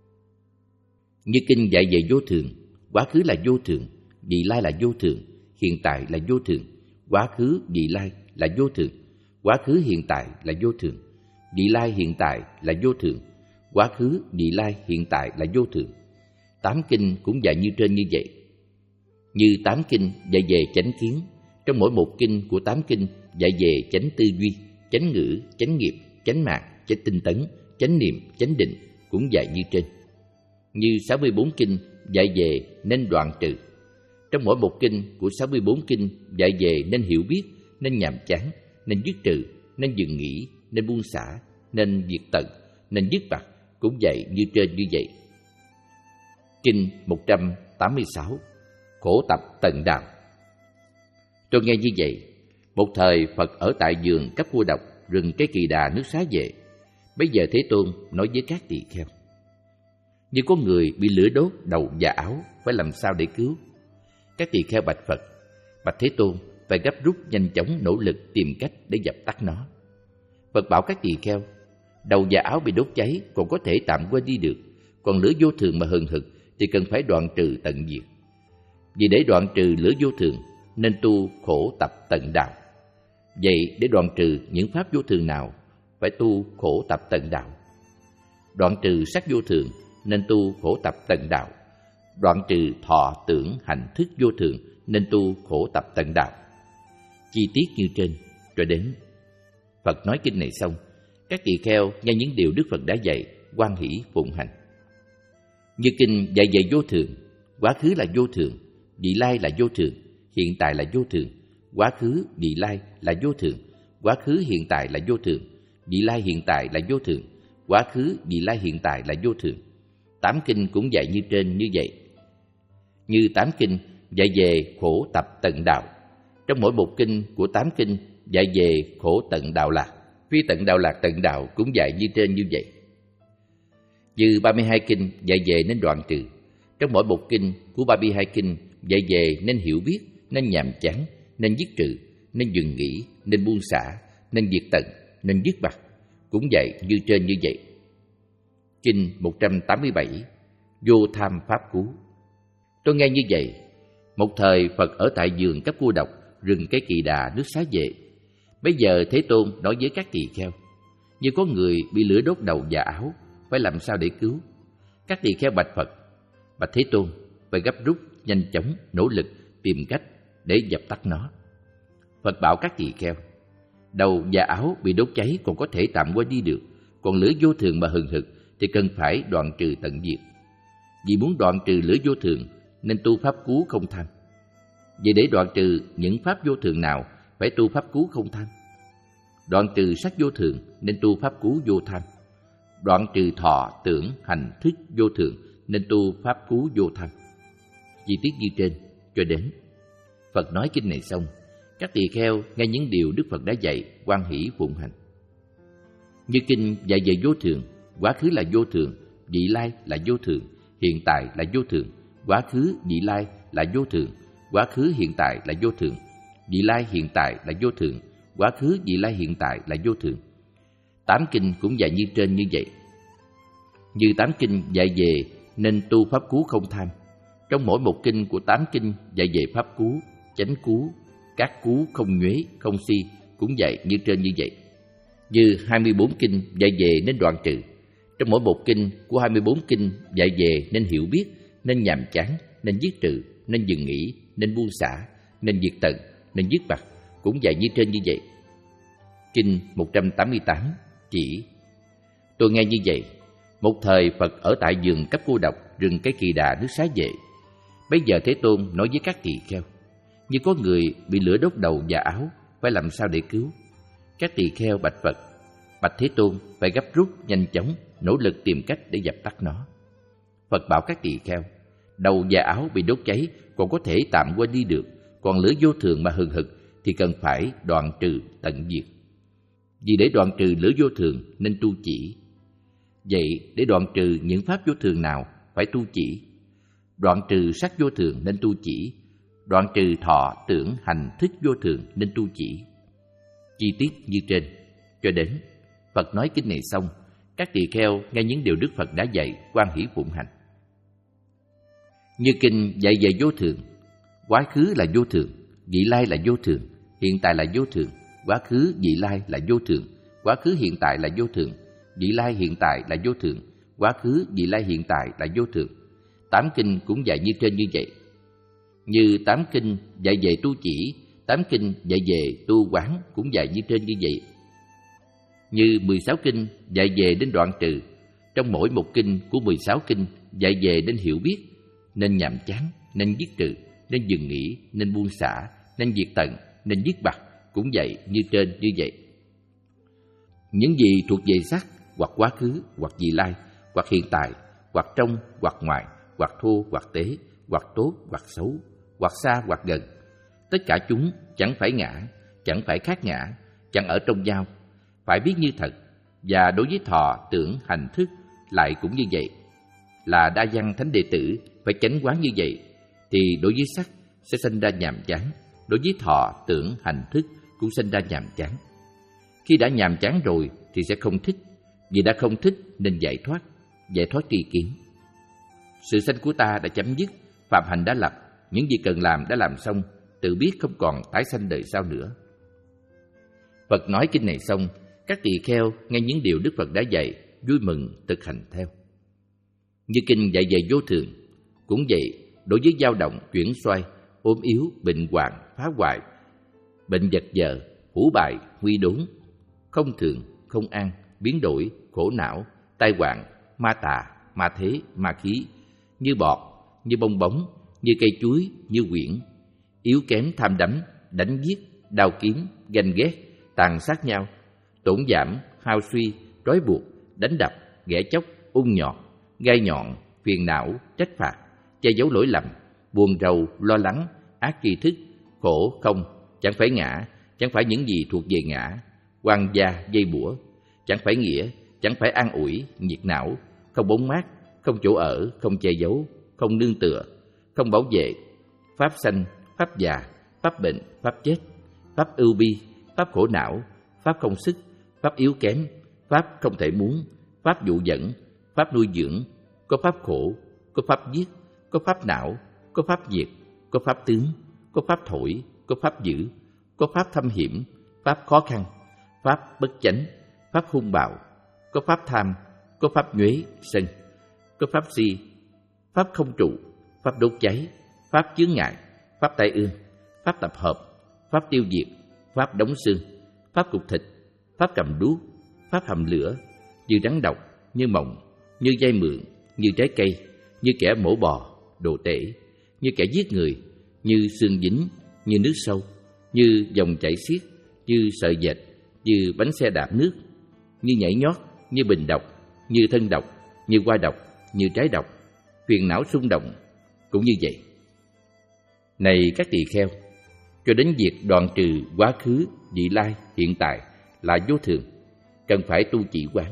Như kinh dạy về vô thường, quá khứ là vô thường, vị lai là vô thường, hiện tại là vô thường, quá khứ vị lai là vô thường, quá khứ hiện tại là vô thường, vị lai hiện tại là vô thường, quá khứ vị lai hiện tại là vô thường. Tám kinh cũng dạy như trên như vậy. Như tám kinh dạy về chánh kiến, trong mỗi một kinh của tám kinh dạy về chánh tư duy, chánh ngữ, chánh nghiệp, chánh mạc, chánh tinh tấn, chánh niệm, chánh định cũng dạy như trên. Như sáu mươi bốn kinh dạy về nên đoạn trừ. Trong mỗi một kinh của sáu mươi bốn kinh dạy về nên hiểu biết, nên nhàm chán, nên dứt trừ, nên dừng nghỉ, nên buông xả, nên diệt tận, nên dứt bặt cũng dạy như trên như vậy. Kinh một trăm tám mươi sáu, Khổ tập tận đạo. Tôi nghe như vậy. Một thời Phật ở tại vườn Cấp Cô Độc, rừng cây Kỳ Đà, nước Xá Vệ. Bây giờ Thế Tôn nói với các tỳ kheo: như có người bị lửa đốt đầu và áo, phải làm sao để cứu? Các tỳ kheo bạch Phật: bạch Thế Tôn, phải gấp rút, nhanh chóng, nỗ lực tìm cách để dập tắt nó. Phật bảo các tỳ kheo: đầu và áo bị đốt cháy còn có thể tạm qua đi được, còn lửa vô thường mà hừng hực thì cần phải đoạn trừ tận diệt. Vì để đoạn trừ lửa vô thường nên tu khổ tập tận đạo. Vậy để đoạn trừ những pháp vô thường nào phải tu khổ tập tận đạo? Đoạn trừ sắc vô thường nên tu khổ tập tận đạo. Đoạn trừ thọ, tưởng, hành, thức vô thường nên tu khổ tập tận đạo. Chi tiết như trên cho đến. Phật nói kinh này xong, các tỳ kheo nghe những điều Đức Phật đã dạy, hoan hỷ phụng hành. Như kinh dạy về vô thường, quá khứ là vô thường, vị lai là vô thường, hiện tại là vô thường, quá khứ vị lai là vô thường, quá khứ hiện tại là vô thường, vị lai hiện tại là vô thường, quá khứ vị lai hiện tại là vô thường. Tám kinh cũng dạy như trên như vậy. Như tám kinh dạy về khổ tập tận đạo. Trong mỗi một kinh của tám kinh dạy về khổ tận đạo lạc, phi tận đạo lạc tận đạo cũng dạy như trên như vậy. Như ba mươi hai kinh dạy về nên đoạn trừ. Trong mỗi một kinh của ba mươi hai kinh dạy về nên hiểu biết, nên nhàm chán, nên dứt trừ, nên dừng nghỉ, nên buông xả, nên diệt tận, nên dứt bặt cũng dạy như trên như vậy. Kinh một trăm tám mươi bảy, Vô tham pháp cứu. Tôi nghe như vậy. Một thời Phật ở tại vườn Cấp Cô Độc, rừng cây Kỳ Đà, nước Xá Vệ. Bây giờ Thế Tôn nói với các tỳ kheo: như có người bị lửa đốt đầu và áo, phải làm sao để cứu? Các tỳ kheo bạch Phật: bạch Thế Tôn, phải gấp rút, nhanh chóng, nỗ lực tìm cách để dập tắt nó. Phật bảo các tỳ kheo: đầu và áo bị đốt cháy còn có thể tạm qua đi được, còn lửa vô thường mà hừng hực thì cần phải đoạn trừ tận diệt. Vì muốn đoạn trừ lửa vô thường nên tu pháp cứu không tham. Vậy để đoạn trừ những pháp vô thường nào phải tu pháp cứu không tham? Đoạn trừ sắc vô thường nên tu pháp cứu vô tham. Đoạn trừ thọ, tưởng, hành, thức vô thường nên tu pháp cứu vô tham. Chi tiết như trên cho đến. Phật nói kinh này xong, các tỳ kheo nghe những điều Đức Phật đã dạy, hoan hỷ phụng hành. Như kinh dạy về vô thường, quá khứ là vô thường, vị lai là vô thường, hiện tại là vô thường, quá khứ vị lai là vô thường, quá khứ hiện tại là vô thường, vị lai hiện tại là vô thường, quá khứ vị lai hiện tại là vô thường. Tám kinh cũng dạy như trên như vậy. Như tám kinh dạy về nên tu pháp cứu không tham. Trong mỗi một kinh của tám kinh dạy về pháp cứu, chánh cú, các cú không nhuế, không si cũng dạy như trên như vậy. Như hai mươi bốn kinh dạy về nên đoạn trừ. Trong mỗi một kinh của hai mươi bốn kinh dạy về nên hiểu biết, nên nhàm chán, nên dứt trừ, nên dừng nghỉ, nên buông xả, nên diệt tận, nên dứt bặt cũng dạy như trên như vậy. Kinh một trăm tám mươi tám chỉ: tôi nghe như vậy, một thời Phật ở tại vườn cấp cô độc, rừng cây kỳ đà nước Xá Vệ. Bây giờ Thế Tôn nói với các tỳ kheo: như có người bị lửa đốt đầu và áo, phải làm sao để cứu? Các tỳ kheo bạch Phật: bạch Thế Tôn, phải gấp rút, nhanh chóng, nỗ lực tìm cách để dập tắt nó. Phật bảo các tỳ kheo: đầu và áo bị đốt cháy còn có thể tạm quên đi được, còn lửa vô thường mà hừng hực thì cần phải đoạn trừ tận diệt. Vì để đoạn trừ lửa vô thường nên tu chỉ. Vậy để đoạn trừ những pháp vô thường nào phải tu chỉ? Đoạn trừ sắc vô thường nên tu chỉ. Đoạn trừ thọ, tưởng, hành, thức vô thường nên tu chỉ. Chi tiết như trên. Cho đến Phật nói kinh này xong, các tỳ kheo nghe những điều Đức Phật đã dạy, hoan hỷ phụng hành. Như kinh dạy về vô thường: quá khứ là vô thường, vị lai là vô thường, hiện tại là vô thường. Quá khứ vị lai là vô thường, quá khứ hiện tại là vô thường, vị lai hiện tại là vô thường, quá khứ vị lai hiện tại là vô thường. Tám kinh cũng dạy như trên như vậy. Như tám kinh dạy về tu chỉ, tám kinh dạy về tu quán cũng dạy như trên như vậy. Như mười sáu kinh dạy về đến đoạn trừ, trong mỗi một kinh của mười sáu kinh dạy về đến hiểu biết, nên nhàm chán, nên dứt trừ, nên dừng nghỉ, nên buông xả, nên diệt tận, nên dứt bặt cũng dạy như trên như vậy. Những gì thuộc về sắc, hoặc quá khứ, hoặc vị lai, hoặc hiện tại, hoặc trong, hoặc ngoài, hoặc thô, hoặc tế, hoặc tốt, hoặc xấu, hoặc xa, hoặc gần, tất cả chúng chẳng phải ngã, chẳng phải khác ngã, chẳng ở trong nhau, phải biết như thật. Và đối với thọ, tưởng, hành, thức lại cũng như vậy. Là đa văn thánh đệ tử phải chánh quán như vậy, thì đối với sắc sẽ sinh ra nhàm chán, đối với thọ, tưởng, hành, thức cũng sinh ra nhàm chán. Khi đã nhàm chán rồi thì sẽ không thích, vì đã không thích nên giải thoát, giải thoát tri kiến. Sự sanh của ta đã chấm dứt, phạm hành đã lập, những gì cần làm đã làm xong, tự biết không còn tái sanh đời sau nữa. Phật nói kinh này xong, các tỳ kheo nghe những điều Đức Phật đã dạy, vui mừng thực hành theo. Như kinh dạy về vô thường, cũng vậy, đối với dao động, chuyển xoay, ốm yếu, bệnh hoạn, phá hoại, bệnh vật vờ, hủ bại, huy đốn, không thường, không an, biến đổi, khổ não, tai họa, ma tà, ma thế, ma khí, như bọt, như bong bóng, như cây chuối, như quyển, yếu kém tham đắm, đánh giết, đao kiếm, ganh ghét, tàn sát nhau, tổn giảm, hao suy, trói buộc, đánh đập, ghẻ chóc, ung nhọt, gai nhọn, phiền não, trách phạt, che giấu lỗi lầm, buồn rầu, lo lắng, ác tri thức, khổ không, chẳng phải ngã, chẳng phải những gì thuộc về ngã, quan gia, dây bủa, chẳng phải nghĩa, chẳng phải an ủi, nhiệt não, không bóng mát, không chỗ ở, không che giấu, không nương tựa, không bảo vệ, pháp sanh, pháp già, pháp bệnh, pháp chết, pháp ưu bi, pháp khổ não, pháp không sức, pháp yếu kém, pháp không thể muốn, pháp dụ dẫn, pháp nuôi dưỡng, có pháp khổ, có pháp giết, có pháp não, có pháp diệt, có pháp tướng, có pháp thổi, có pháp giữ, có pháp thâm hiểm, pháp khó khăn, pháp bất chánh, pháp hung bạo, có pháp tham, có pháp nhuế, sân, có pháp si, pháp không trụ, pháp đốt cháy, pháp chướng ngại, pháp tai ương, pháp tập hợp, pháp tiêu diệt, pháp đóng xương, pháp cục thịt, pháp cầm đuốc, pháp hầm lửa, như rắn độc, như mộng, như dây mượn, như trái cây, như kẻ mổ bò, đồ tể, như kẻ giết người, như xương dính, như nước sâu, như dòng chảy xiết, như sợi dệt, như bánh xe đạp nước, như nhảy nhót, như bình độc, như thân độc, như hoa độc, như trái độc, phiền não xung động, cũng như vậy. Này các tỳ kheo, cho đến việc đoạn trừ quá khứ, vị lai, hiện tại là vô thường, cần phải tu chỉ quán.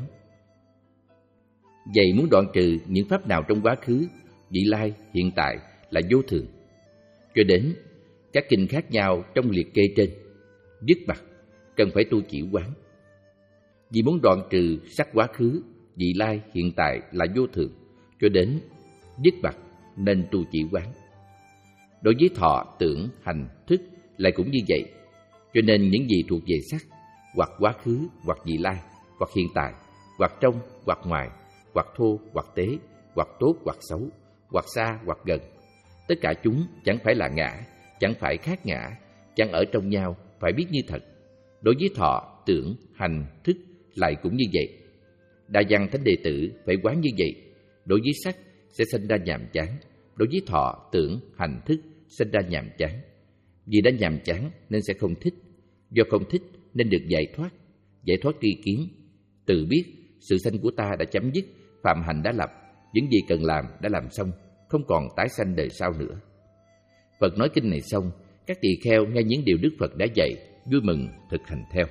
Vậy muốn đoạn trừ những pháp nào trong quá khứ, vị lai, hiện tại là vô thường, cho đến các kinh khác nhau trong liệt kê trên, dứt bặt, cần phải tu chỉ quán. Vì muốn đoạn trừ sắc quá khứ, vị lai, hiện tại là vô thường, cho đến dứt bặt nên tu chỉ quán. Đối với thọ, tưởng, hành, thức lại cũng như vậy. Cho nên những gì thuộc về sắc, hoặc quá khứ, hoặc vị lai, hoặc hiện tại, hoặc trong, hoặc ngoài, hoặc thô, hoặc tế, hoặc tốt, hoặc xấu, hoặc xa, hoặc gần, tất cả chúng chẳng phải là ngã, chẳng phải khác ngã, chẳng ở trong nhau, phải biết như thật. Đối với thọ, tưởng, hành, thức lại cũng như vậy. Đa văn thánh đệ tử phải quán như vậy. Đối với sắc sẽ sinh ra nhàm chán, đối với thọ, tưởng, hành, thức sinh ra nhàm chán. Vì đã nhàm chán nên sẽ không thích, do không thích nên được giải thoát. Giải thoát tri kiến, tự biết sự sanh của ta đã chấm dứt, phạm hành đã lập, những gì cần làm đã làm xong, không còn tái sanh đời sau nữa. Phật nói kinh này xong, các tỳ kheo nghe những điều Đức Phật đã dạy, vui mừng thực hành theo.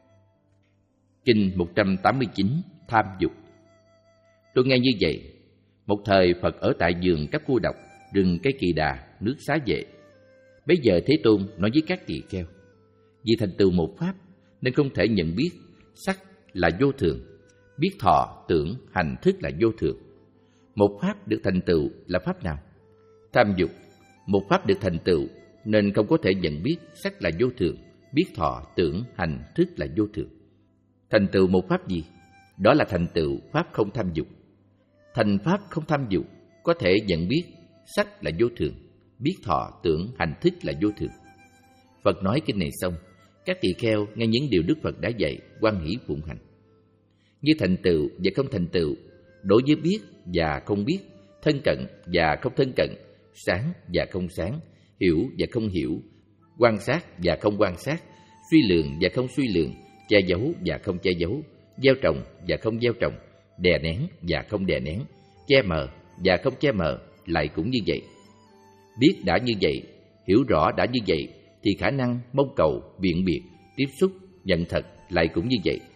Kinh một trăm tám mươi chín, Tham dục. Tôi nghe như vậy. Một thời Phật ở tại vườn các cô độc, rừng cây Kỳ Đà, nước Xá Vệ. Bấy giờ Thế Tôn nói với các tỳ kheo: vì thành tựu một pháp nên không thể nhận biết sắc là vô thường, biết thọ, tưởng, hành, thức là vô thường. Một pháp được thành tựu là pháp nào? Tham dục. Một pháp được thành tựu nên không có thể nhận biết sắc là vô thường, biết thọ, tưởng, hành, thức là vô thường. Thành tựu một pháp gì? Đó là thành tựu pháp không tham dục. Thành pháp không tham dục có thể nhận biết sắc là vô thường, biết thọ, tưởng, hành, thức là vô thường. Phật nói kinh này xong, các tỳ kheo nghe những điều Đức Phật đã dạy, hoan hỷ phụng hành. Như thành tựu và không thành tựu, đối với biết và không biết, thân cận và không thân cận, sáng và không sáng, hiểu và không hiểu, quan sát và không quan sát, suy lượng và không suy lượng, che giấu và không che giấu, gieo trồng và không gieo trồng, đè nén và không đè nén, che mờ và không che mờ, lại cũng như vậy. Biết đã như vậy, hiểu rõ đã như vậy, thì khả năng mong cầu, biện biệt, tiếp xúc, nhận thật lại cũng như vậy.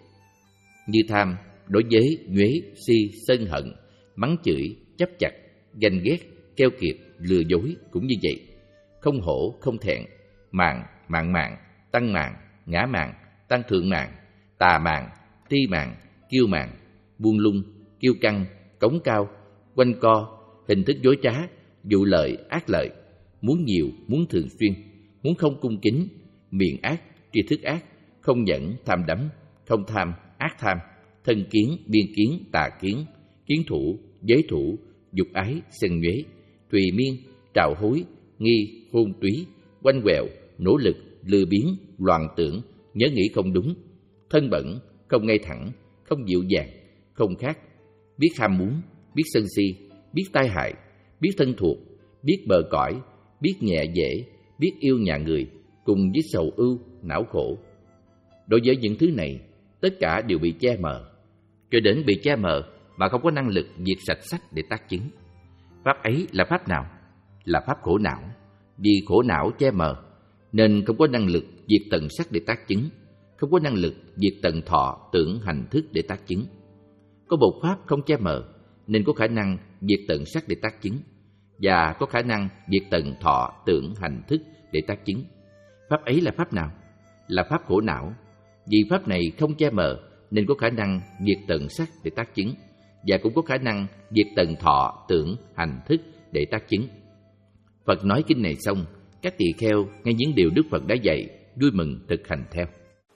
Như tham, đối với nhuế, si, sân hận, mắng chửi, chấp chặt, ganh ghét, keo kiệt, lừa dối cũng như vậy. Không hổ, không thẹn, mạn, mạn mạn, tăng mạn, ngã mạn, tăng thượng mạn, tà mạn, tri mạn, kiêu mạn, buông lung, kiêu căng, cống cao, quanh co, hình thức dối trá, dụ lợi, ác lợi, muốn nhiều, muốn thường xuyên, muốn không cung kính, miệng ác, tri thức ác, không nhẫn, tham đắm, không tham, ác tham, thân kiến, biên kiến, tà kiến, kiến thủ, giới thủ, dục ái, sân nhuế, tùy miên, trạo hối, nghi, hôn túy, quanh quẹo, nỗ lực, lừa biến, loạn tưởng, nhớ nghĩ không đúng, thân bẩn, không ngay thẳng, không dịu dàng, không khác, biết ham muốn, biết sân si, biết tai hại, biết thân thuộc, biết bờ cõi, biết nhẹ dễ, biết yêu nhà người, cùng với sầu ưu, não khổ. Đối với những thứ này, tất cả đều bị che mờ, cho đến bị che mờ mà không có năng lực diệt sạch sắc để tác chứng. Pháp ấy là pháp nào? Là pháp khổ não. Vì khổ não che mờ, nên không có năng lực diệt tận sắc để tác chứng, không có năng lực diệt tận thọ, tưởng, hành, thức để tác chứng. Có một pháp không che mờ, nên có khả năng diệt tận sắc để tác chứng, và có khả năng diệt tận thọ, tưởng, hành, thức để tác chứng. Pháp ấy là pháp nào? Là pháp khổ não. Vì pháp này không che mờ, nên có khả năng diệt tận sắc để tác chứng, và cũng có khả năng diệt tận thọ, tưởng, hành, thức để tác chứng. Phật nói kinh này xong, các tỳ kheo nghe những điều Đức Phật đã dạy, vui mừng thực hành theo.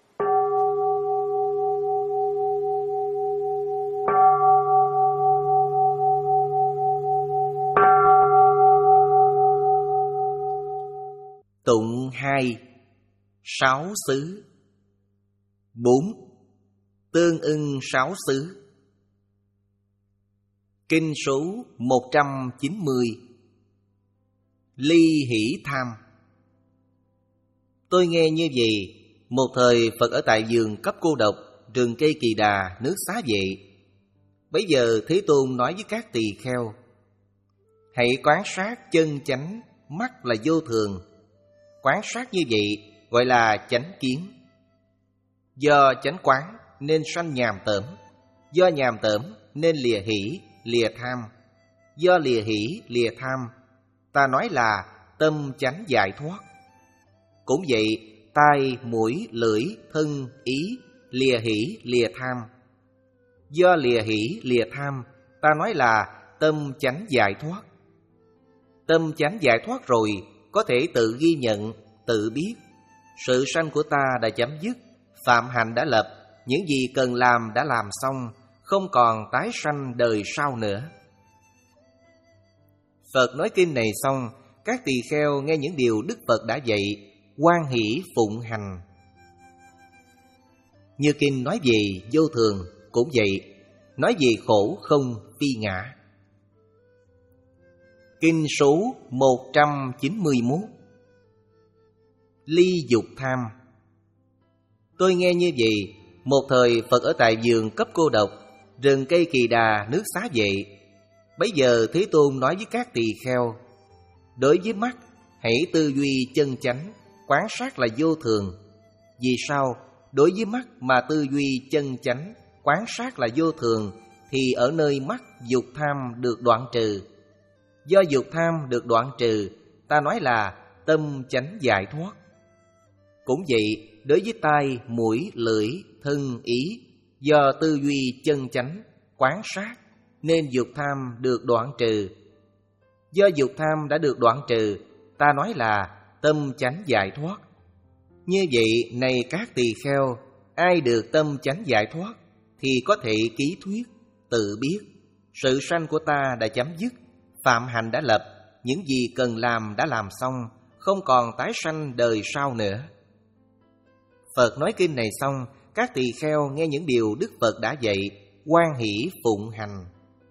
Tụng hai. Sáu xứ. Bốn. Tương ưng sáu xứ. Kinh số một trăm chín mươi. Ly hỷ tham. Tôi nghe như vậy, một thời Phật ở tại vườn cấp cô độc, rừng cây Kỳ Đà, nước Xá Vệ. Bấy giờ Thế Tôn nói với các tỳ kheo: hãy quán sát chân chánh, mắt là vô thường. Quán sát như vậy gọi là chánh kiến. Do chánh quán nên sanh nhàm tởm, do nhàm tởm nên lìa hỷ, lìa tham, do lìa hỷ, lìa tham, ta nói là tâm chánh giải thoát. Cũng vậy, tai, mũi, lưỡi, thân, ý, lìa hỷ, lìa tham. Do lìa hỷ, lìa tham, ta nói là tâm chánh giải thoát. Tâm chánh giải thoát rồi, có thể tự ghi nhận, tự biết. Sự sanh của ta đã chấm dứt, phạm hạnh đã lập, những gì cần làm đã làm xong, không còn tái sanh đời sau nữa. Phật nói kinh này xong, các tỳ kheo nghe những điều Đức Phật đã dạy, hoan hỷ phụng hành. Như kinh nói về vô thường cũng vậy, nói về khổ không phi ngã. Kinh số một trăm chín mươi mốt. Ly dục tham. Tôi nghe như vậy, một thời Phật ở tại vườn cấp cô độc, rừng cây kỳ đà, nước Xá Vệ. Bấy giờ Thế Tôn nói với các tỳ kheo: đối với mắt, hãy tư duy chân chánh, quán sát là vô thường. Vì sao? Đối với mắt mà tư duy chân chánh, quán sát là vô thường, thì ở nơi mắt dục tham được đoạn trừ. Do dục tham được đoạn trừ, ta nói là tâm chánh giải thoát. Cũng vậy, đối với tai, mũi, lưỡi, thân, ý, do tư duy chân chánh, quán sát, nên dục tham được đoạn trừ. Do dục tham đã được đoạn trừ, ta nói là tâm chánh giải thoát. Như vậy, này các tỳ kheo, ai được tâm chánh giải thoát, thì có thể ký thuyết, tự biết. Sự sanh của ta đã chấm dứt, phạm hạnh đã lập, những gì cần làm đã làm xong, không còn tái sanh đời sau nữa. Phật nói kinh này xong, các tỳ kheo nghe những điều Đức Phật đã dạy, hoan hỷ phụng hành.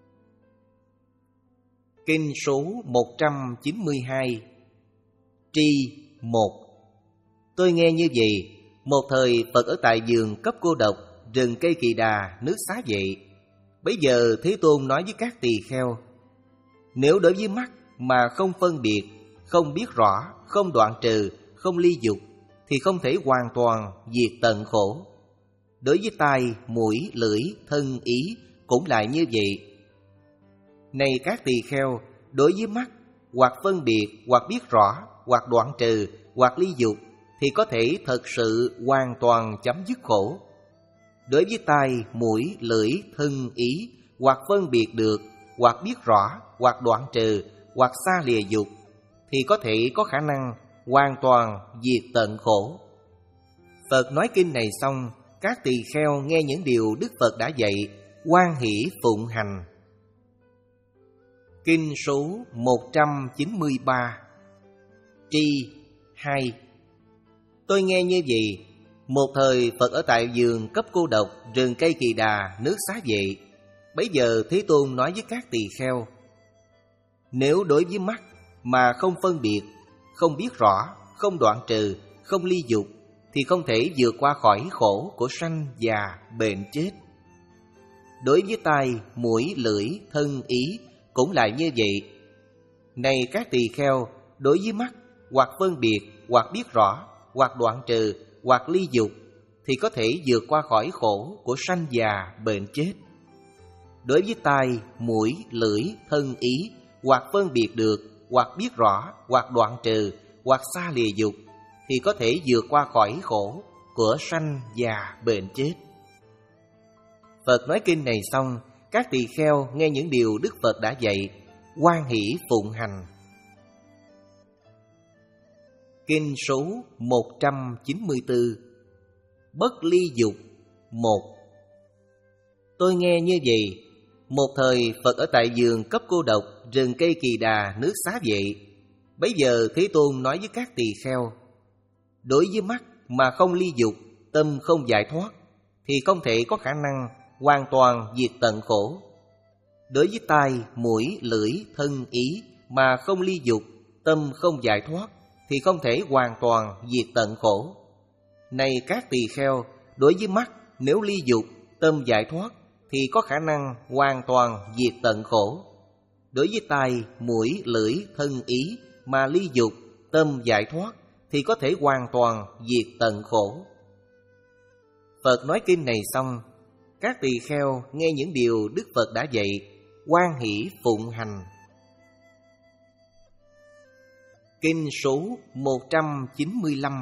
Kinh số một trăm chín mươi hai. Tri một. Tôi nghe như vậy, một thời Phật ở tại vườn cấp cô độc, rừng cây kỳ đà, nước Xá Vệ. Bấy giờ Thế Tôn nói với các tỳ kheo: nếu đối với mắt mà không phân biệt, không biết rõ, không đoạn trừ, không ly dục, thì không thể hoàn toàn diệt tận khổ. Đối với tai, mũi, lưỡi, thân, ý cũng lại như vậy. Này các tỳ kheo, đối với mắt, hoặc phân biệt, hoặc biết rõ, hoặc đoạn trừ, hoặc ly dục, thì có thể thật sự hoàn toàn chấm dứt khổ. Đối với tai, mũi, lưỡi, thân, ý, hoặc phân biệt được, hoặc biết rõ, hoặc đoạn trừ, hoặc xa lìa dục, thì có thể có khả năng hoàn toàn diệt tận khổ. Phật nói kinh này xong, các tỳ kheo nghe những điều Đức Phật đã dạy, hoan hỷ phụng hành. Kinh số một trăm chín mươi ba. Tri hai. Tôi nghe như vậy, một thời Phật ở tại vườn cấp cô độc, rừng cây kỳ đà, nước Xá Vệ. Bấy giờ Thế Tôn nói với các tỳ kheo: nếu đối với mắt mà không phân biệt, không biết rõ, không đoạn trừ, không ly dục, thì không thể vượt qua khỏi khổ của sanh, già, bệnh, chết. Đối với tai, mũi, lưỡi, thân, ý cũng lại như vậy. Này các tỳ kheo, đối với mắt, hoặc phân biệt, hoặc biết rõ, hoặc đoạn trừ, hoặc ly dục, thì có thể vượt qua khỏi khổ của sanh, già, bệnh, chết. Đối với tai, mũi, lưỡi, thân, ý, hoặc phân biệt được, hoặc biết rõ, hoặc đoạn trừ, hoặc xa lìa dục, thì có thể vượt qua khỏi khổ của sanh, già, bệnh, chết. Phật nói kinh này xong, các tỳ kheo nghe những điều Đức Phật đã dạy, hoan hỷ phụng hành. Kinh số một trăm chín mươi tư. Bất ly dục một. Tôi nghe như vậy, một thời Phật ở tại vườn cấp cô độc, rừng cây kỳ đà, nước Xá Vệ. Bấy giờ Thế Tôn nói với các tỳ kheo: đối với mắt mà không ly dục, tâm không giải thoát, thì không thể có khả năng hoàn toàn diệt tận khổ. Đối với tai, mũi, lưỡi, thân, ý mà không ly dục, tâm không giải thoát, thì không thể hoàn toàn diệt tận khổ. Này các tỳ kheo, đối với mắt nếu ly dục, tâm giải thoát, thì có khả năng hoàn toàn diệt tận khổ. Đối với tai, mũi, lưỡi, thân, ý mà ly dục, tâm giải thoát, thì có thể hoàn toàn diệt tận khổ. Phật nói kinh này xong, các tỳ kheo nghe những điều Đức Phật đã dạy, hoan hỷ phụng hành. Kinh số một trăm chín mươi lăm.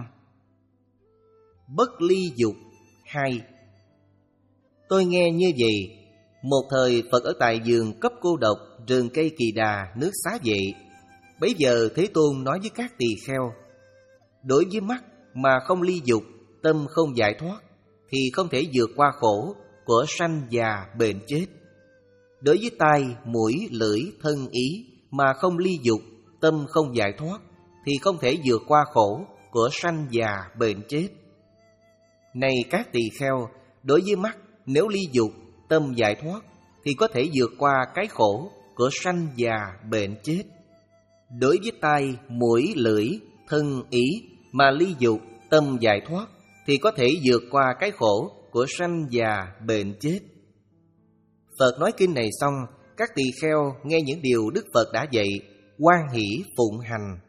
Bất ly dục hai. Tôi nghe như vậy, một thời Phật ở tại vườn cấp cô độc, rừng cây kỳ đà, nước Xá Vệ. Bấy giờ Thế Tôn nói với các tỳ kheo: đối với mắt mà không ly dục, tâm không giải thoát, thì không thể vượt qua khổ của sanh già bệnh chết. Đối với tai, mũi, lưỡi, thân, ý mà không ly dục, tâm không giải thoát, thì không thể vượt qua khổ của sanh già bệnh chết. Này các tỳ kheo, đối với mắt nếu ly dục, tâm giải thoát, thì có thể vượt qua cái khổ của sanh già bệnh chết. Đối với tai, mũi, lưỡi, thân, ý mà ly dục, tâm giải thoát, thì có thể vượt qua cái khổ của sanh già bệnh chết. Phật nói kinh này xong, các tỳ kheo nghe những điều Đức Phật đã dạy, hoan hỷ phụng hành.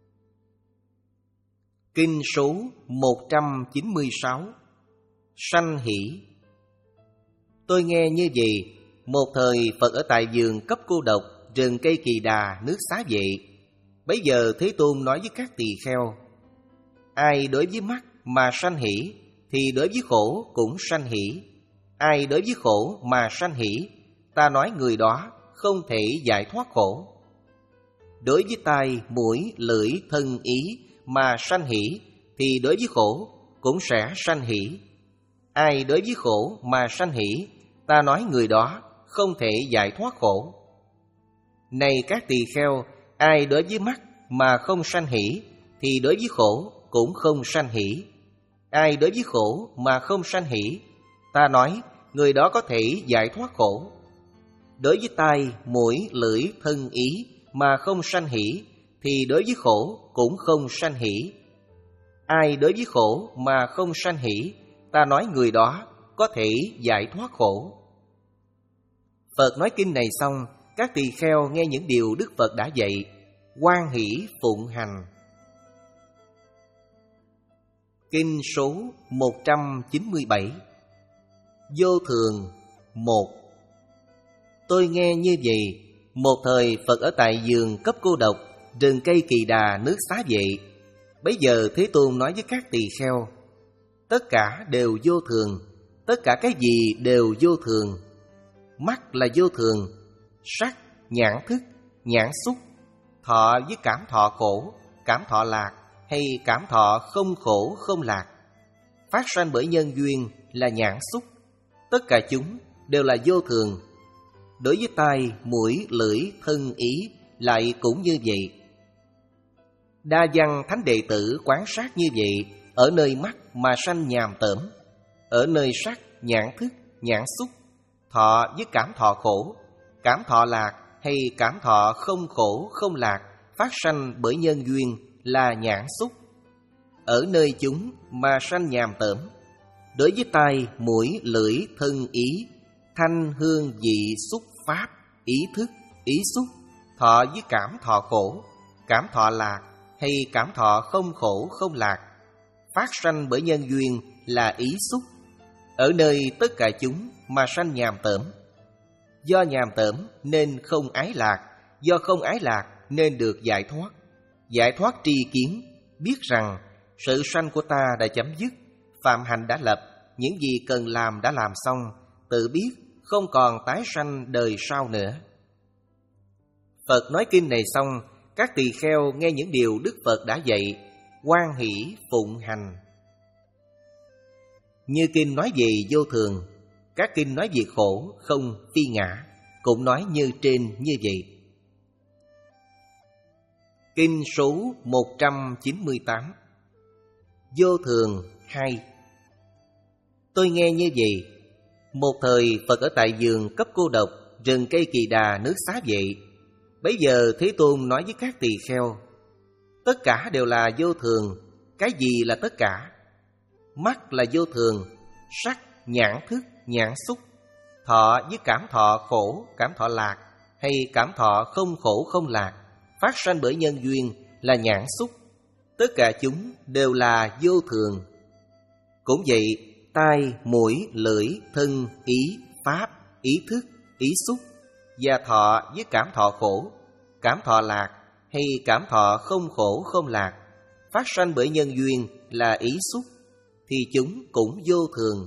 Kinh số một trăm chín mươi sáu. Sanh hỷ. Tôi nghe như vậy, một thời Phật ở tại vườn cấp cô độc, rừng cây kỳ đà, nước Xá Vệ. Bấy giờ Thế Tôn nói với các tỳ kheo: ai đối với mắt mà sanh hỷ, thì đối với khổ cũng sanh hỷ. Ai đối với khổ mà sanh hỷ, ta nói người đó không thể giải thoát khổ. Đối với tai, mũi, lưỡi, thân, ý mà sanh hỷ, thì đối với khổ cũng sẽ sanh hỷ. Ai đối với khổ mà sanh hỷ, ta nói người đó không thể giải thoát khổ. Này các tỳ kheo, ai đối với mắt mà không sanh hỷ, thì đối với khổ cũng không sanh hỷ. Ai đối với khổ mà không sanh hỷ, ta nói người đó có thể giải thoát khổ. Đối với tai, mũi, lưỡi, thân, ý mà không sanh hỷ, thì đối với khổ cũng không sanh hỷ. Ai đối với khổ mà không sanh hỷ, ta nói người đó có thể giải thoát khổ. Phật nói kinh này xong, các tỳ kheo nghe những điều Đức Phật đã dạy, hoan hỷ phụng hành. Kinh số một trăm chín mươi bảy. Vô thường một. Tôi nghe như vậy, một thời Phật ở tại vườn cấp cô độc, rừng cây kỳ đà, nước Xá Vệ. Bấy giờ Thế Tôn nói với các tỳ kheo: tất cả đều vô thường, tất cả cái gì đều vô thường. Mắt là vô thường, sắc, nhãn thức, nhãn xúc, thọ với cảm thọ khổ, cảm thọ lạc, hay cảm thọ không khổ không lạc, phát sanh bởi nhân duyên là nhãn xúc. Tất cả chúng đều là vô thường. Đối với tai, mũi, lưỡi, thân, ý lại cũng như vậy. Đa văn thánh đệ tử quán sát như vậy, ở nơi mắt mà sanh nhàm tởm, ở nơi sắc, nhãn thức, nhãn xúc, thọ với cảm thọ khổ, cảm thọ lạc, hay cảm thọ không khổ không lạc, phát sanh bởi nhân duyên là nhãn xúc. Ở nơi chúng mà sanh nhàm tởm. Đối với tai, mũi, lưỡi, thân, ý, thanh, hương, vị, xúc, pháp, ý thức, ý xúc, thọ với cảm thọ khổ, cảm thọ lạc, hay cảm thọ không khổ không lạc, phát sanh bởi nhân duyên là ý xúc. Ở nơi tất cả chúng mà sanh nhàm tởm. Do nhàm tởm nên không ái lạc, do không ái lạc nên được giải thoát. Giải thoát tri kiến, biết rằng sự sanh của ta đã chấm dứt, phạm hạnh đã lập, những gì cần làm đã làm xong, tự biết không còn tái sanh đời sau nữa. Phật nói kinh này xong, các tỳ kheo nghe những điều Đức Phật đã dạy, hoan hỷ phụng hành. Như kinh nói về vô thường, các kinh nói về khổ, không, phi ngã, cũng nói như trên như vậy. Kinh số một trăm chín mươi tám. Vô thường hai. Tôi nghe như vậy, một thời Phật ở tại vườn cấp cô độc, rừng cây kỳ đà, nước Xá Vệ. Bấy giờ Thế Tôn nói với các tỳ kheo: tất cả đều là vô thường. Cái gì là tất cả? Mắt là vô thường, sắc, nhãn thức, nhãn xúc, thọ với cảm thọ khổ, cảm thọ lạc, hay cảm thọ không khổ không lạc, phát sanh bởi nhân duyên là nhãn xúc. Tất cả chúng đều là vô thường. Cũng vậy, tai, mũi, lưỡi, thân, ý, pháp, ý thức, ý xúc và thọ với cảm thọ khổ, cảm thọ lạc, hay cảm thọ không khổ không lạc, phát sanh bởi nhân duyên là ý xúc, thì chúng cũng vô thường.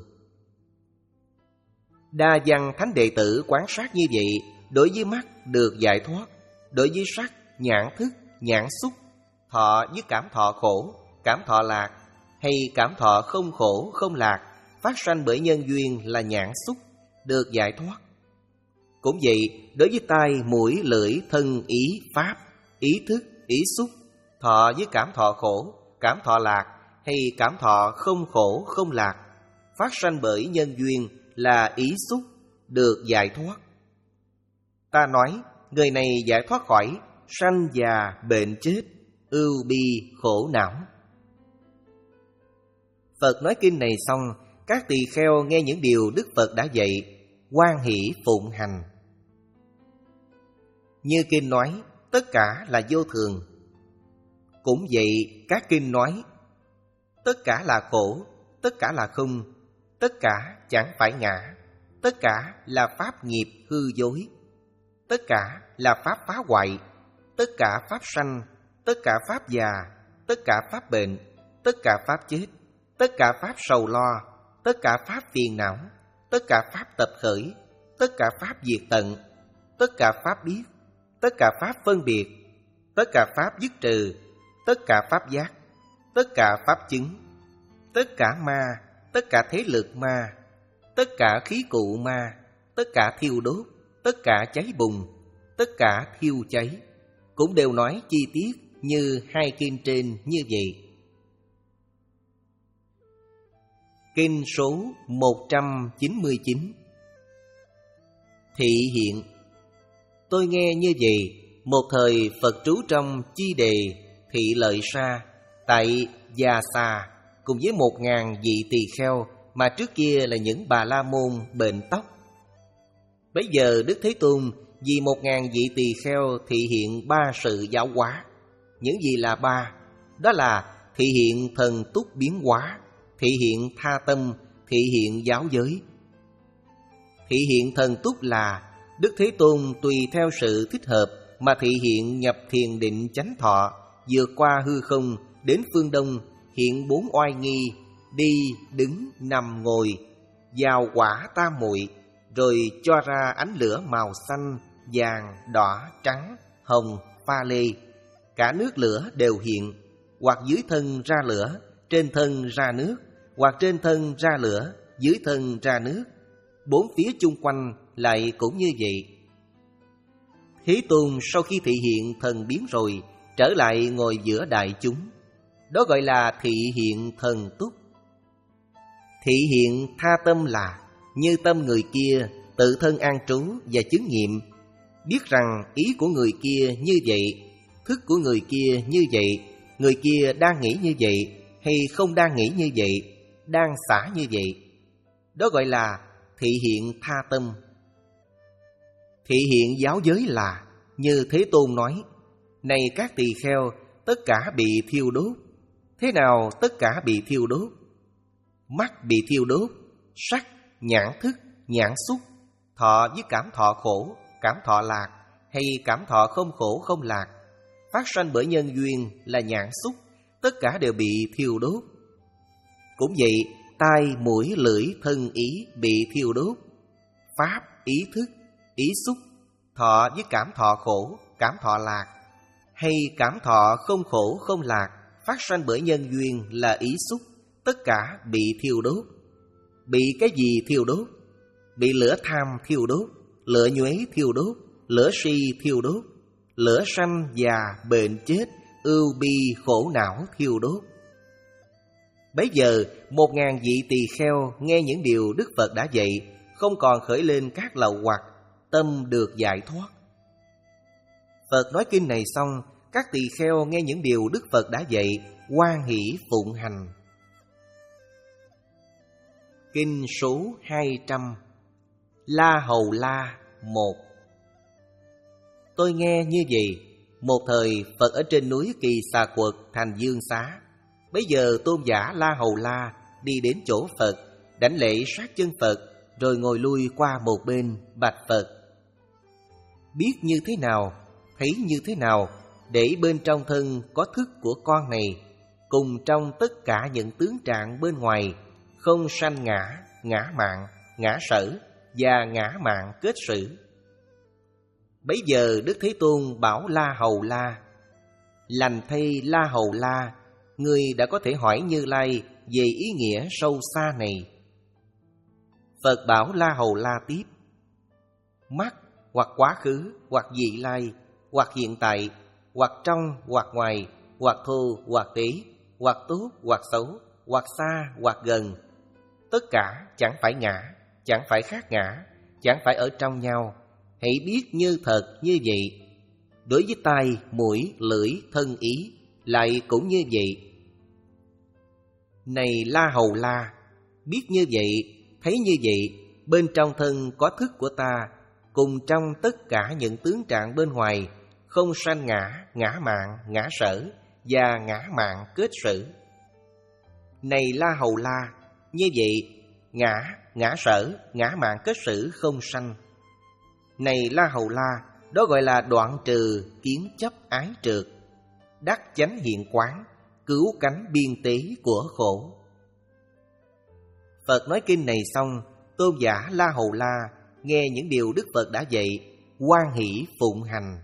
Đa văn thánh đệ tử quán sát như vậy, đối với mắt được giải thoát, đối với sắc, nhãn thức, nhãn xúc, thọ với cảm thọ khổ, cảm thọ lạc, hay cảm thọ không khổ không lạc, phát sanh bởi nhân duyên là nhãn xúc, được giải thoát. Cũng vậy, đối với tai, mũi, lưỡi, thân, ý, pháp, ý thức, ý xúc, thọ với cảm thọ khổ, cảm thọ lạc, hay cảm thọ không khổ không lạc, phát sanh bởi nhân duyên là ý xúc, được giải thoát. Ta nói, người này giải thoát khỏi sanh già bệnh chết, ưu bi khổ não. Phật nói kinh này xong, các tỳ kheo nghe những điều Đức Phật đã dạy, hoan hỷ phụng hành. Như kinh nói, tất cả là vô thường. Cũng vậy, các kinh nói, tất cả là khổ, tất cả là không, tất cả chẳng phải ngã, tất cả là pháp nghiệp hư dối, tất cả là pháp phá hoại, tất cả pháp sanh, tất cả pháp già, tất cả pháp bệnh, tất cả pháp chết, tất cả pháp sầu lo, tất cả pháp phiền não, tất cả pháp tập khởi, tất cả pháp diệt tận, tất cả pháp biết, tất cả pháp phân biệt, tất cả pháp dứt trừ, tất cả pháp giác, tất cả pháp chứng, tất cả ma, tất cả thế lực ma, tất cả khí cụ ma, tất cả thiêu đốt, tất cả cháy bùng, tất cả thiêu cháy, cũng đều nói chi tiết như hai kinh trên như vậy. Kinh số một trăm chín mươi chín. Thị hiện. Tôi nghe như vậy, một thời Phật trú trong Chi Đề, Thị Lợi Sa, tại Gia Sa, cùng với một ngàn vị tỳ kheo mà trước kia là những bà la môn bệnh tóc. Bấy giờ Đức Thế Tôn vì một ngàn vị tỳ kheo thị hiện ba sự giáo hóa. Những gì là ba? Đó là thị hiện thần túc biến hóa, thị hiện tha tâm, thị hiện giáo giới. Thị hiện thần túc là Đức Thế Tôn tùy theo sự thích hợp mà thị hiện nhập thiền định chánh thọ, vượt qua hư không đến phương đông, hiện bốn oai nghi, đi, đứng, nằm, ngồi, vào quả tam muội, rồi cho ra ánh lửa màu xanh, vàng, đỏ, trắng, hồng, pha lê. Cả nước lửa đều hiện, hoặc dưới thân ra lửa, trên thân ra nước, hoặc trên thân ra lửa, dưới thân ra nước. Bốn phía chung quanh lại cũng như vậy. Thế Tôn sau khi thị hiện thần biến rồi, trở lại ngồi giữa đại chúng. Đó gọi là thị hiện thần túc. Thị hiện tha tâm là như tâm người kia tự thân an trú và chứng nghiệm, biết rằng ý của người kia như vậy, thức của người kia như vậy, người kia đang nghĩ như vậy hay không đang nghĩ như vậy, đang xả như vậy. Đó gọi là thị hiện tha tâm. Thị hiện giáo giới là như Thế Tôn nói, này các tỳ kheo, tất cả bị thiêu đốt. Thế nào tất cả bị thiêu đốt? Mắt bị thiêu đốt, sắc, nhãn thức, nhãn xúc, thọ với cảm thọ khổ, cảm thọ lạc, hay cảm thọ không khổ không lạc, phát sanh bởi nhân duyên là nhãn xúc, tất cả đều bị thiêu đốt. Cũng vậy, tai, mũi, lưỡi, thân, ý bị thiêu đốt. Pháp, ý thức, ý xúc, thọ với cảm thọ khổ, cảm thọ lạc, hay cảm thọ không khổ không lạc, phát sanh bởi nhân duyên là ý xúc, tất cả bị thiêu đốt. Bị cái gì thiêu đốt? Bị lửa tham thiêu đốt, lửa nhuế thiêu đốt, lửa si thiêu đốt, lửa sanh già bệnh chết, ưu bi khổ não thiêu đốt. Bấy giờ một ngàn vị tỳ kheo nghe những điều Đức Phật đã dạy, không còn khởi lên các lậu hoặc, tâm được giải thoát. Phật nói kinh này xong, các tỳ kheo nghe những điều Đức Phật đã dạy, hoan hỷ phụng hành. Kinh số hai trăm. La Hầu La một. Tôi nghe như vậy, một thời Phật ở trên núi Kỳ Xà Quật thành Dương Xá. Bấy giờ tôn giả La Hầu La đi đến chỗ Phật, đảnh lễ sát chân Phật, rồi ngồi lui qua một bên bạch Phật: biết như thế nào, thấy như thế nào, để bên trong thân có thức của con này, cùng trong tất cả những tướng trạng bên ngoài, không sanh ngã, ngã mạn, ngã sở và ngã mạn kết sử. Bấy giờ Đức Thế Tôn bảo La Hầu La: Lành thay La Hầu La, ngươi đã có thể hỏi Như Lai về ý nghĩa sâu xa này. Phật bảo La Hầu La tiếp: mắt hoặc quá khứ, hoặc vị lai, hoặc hiện tại, hoặc trong, hoặc ngoài, hoặc thô, hoặc tế, hoặc tốt, hoặc xấu, hoặc xa, hoặc gần, tất cả chẳng phải ngã, chẳng phải khác ngã, chẳng phải ở trong nhau. Hãy biết như thật như vậy. Đối với tai, mũi, lưỡi, thân ý lại cũng như vậy. Này La Hầu La, biết như vậy, thấy như vậy, bên trong thân có thức của ta, cùng trong tất cả những tướng trạng bên ngoài, không sanh ngã, ngã mạn, ngã sở và ngã mạn kết sử. Này La Hầu La, như vậy ngã, ngã sở, ngã mạn kết sử không sanh. Này La Hầu La, đó gọi là đoạn trừ kiến chấp ái trượt, đắc chánh hiện quán, cứu cánh biên tế của khổ. Phật nói kinh này xong, tôn giả La Hầu La nghe những điều Đức Phật đã dạy, hoan hỷ phụng hành.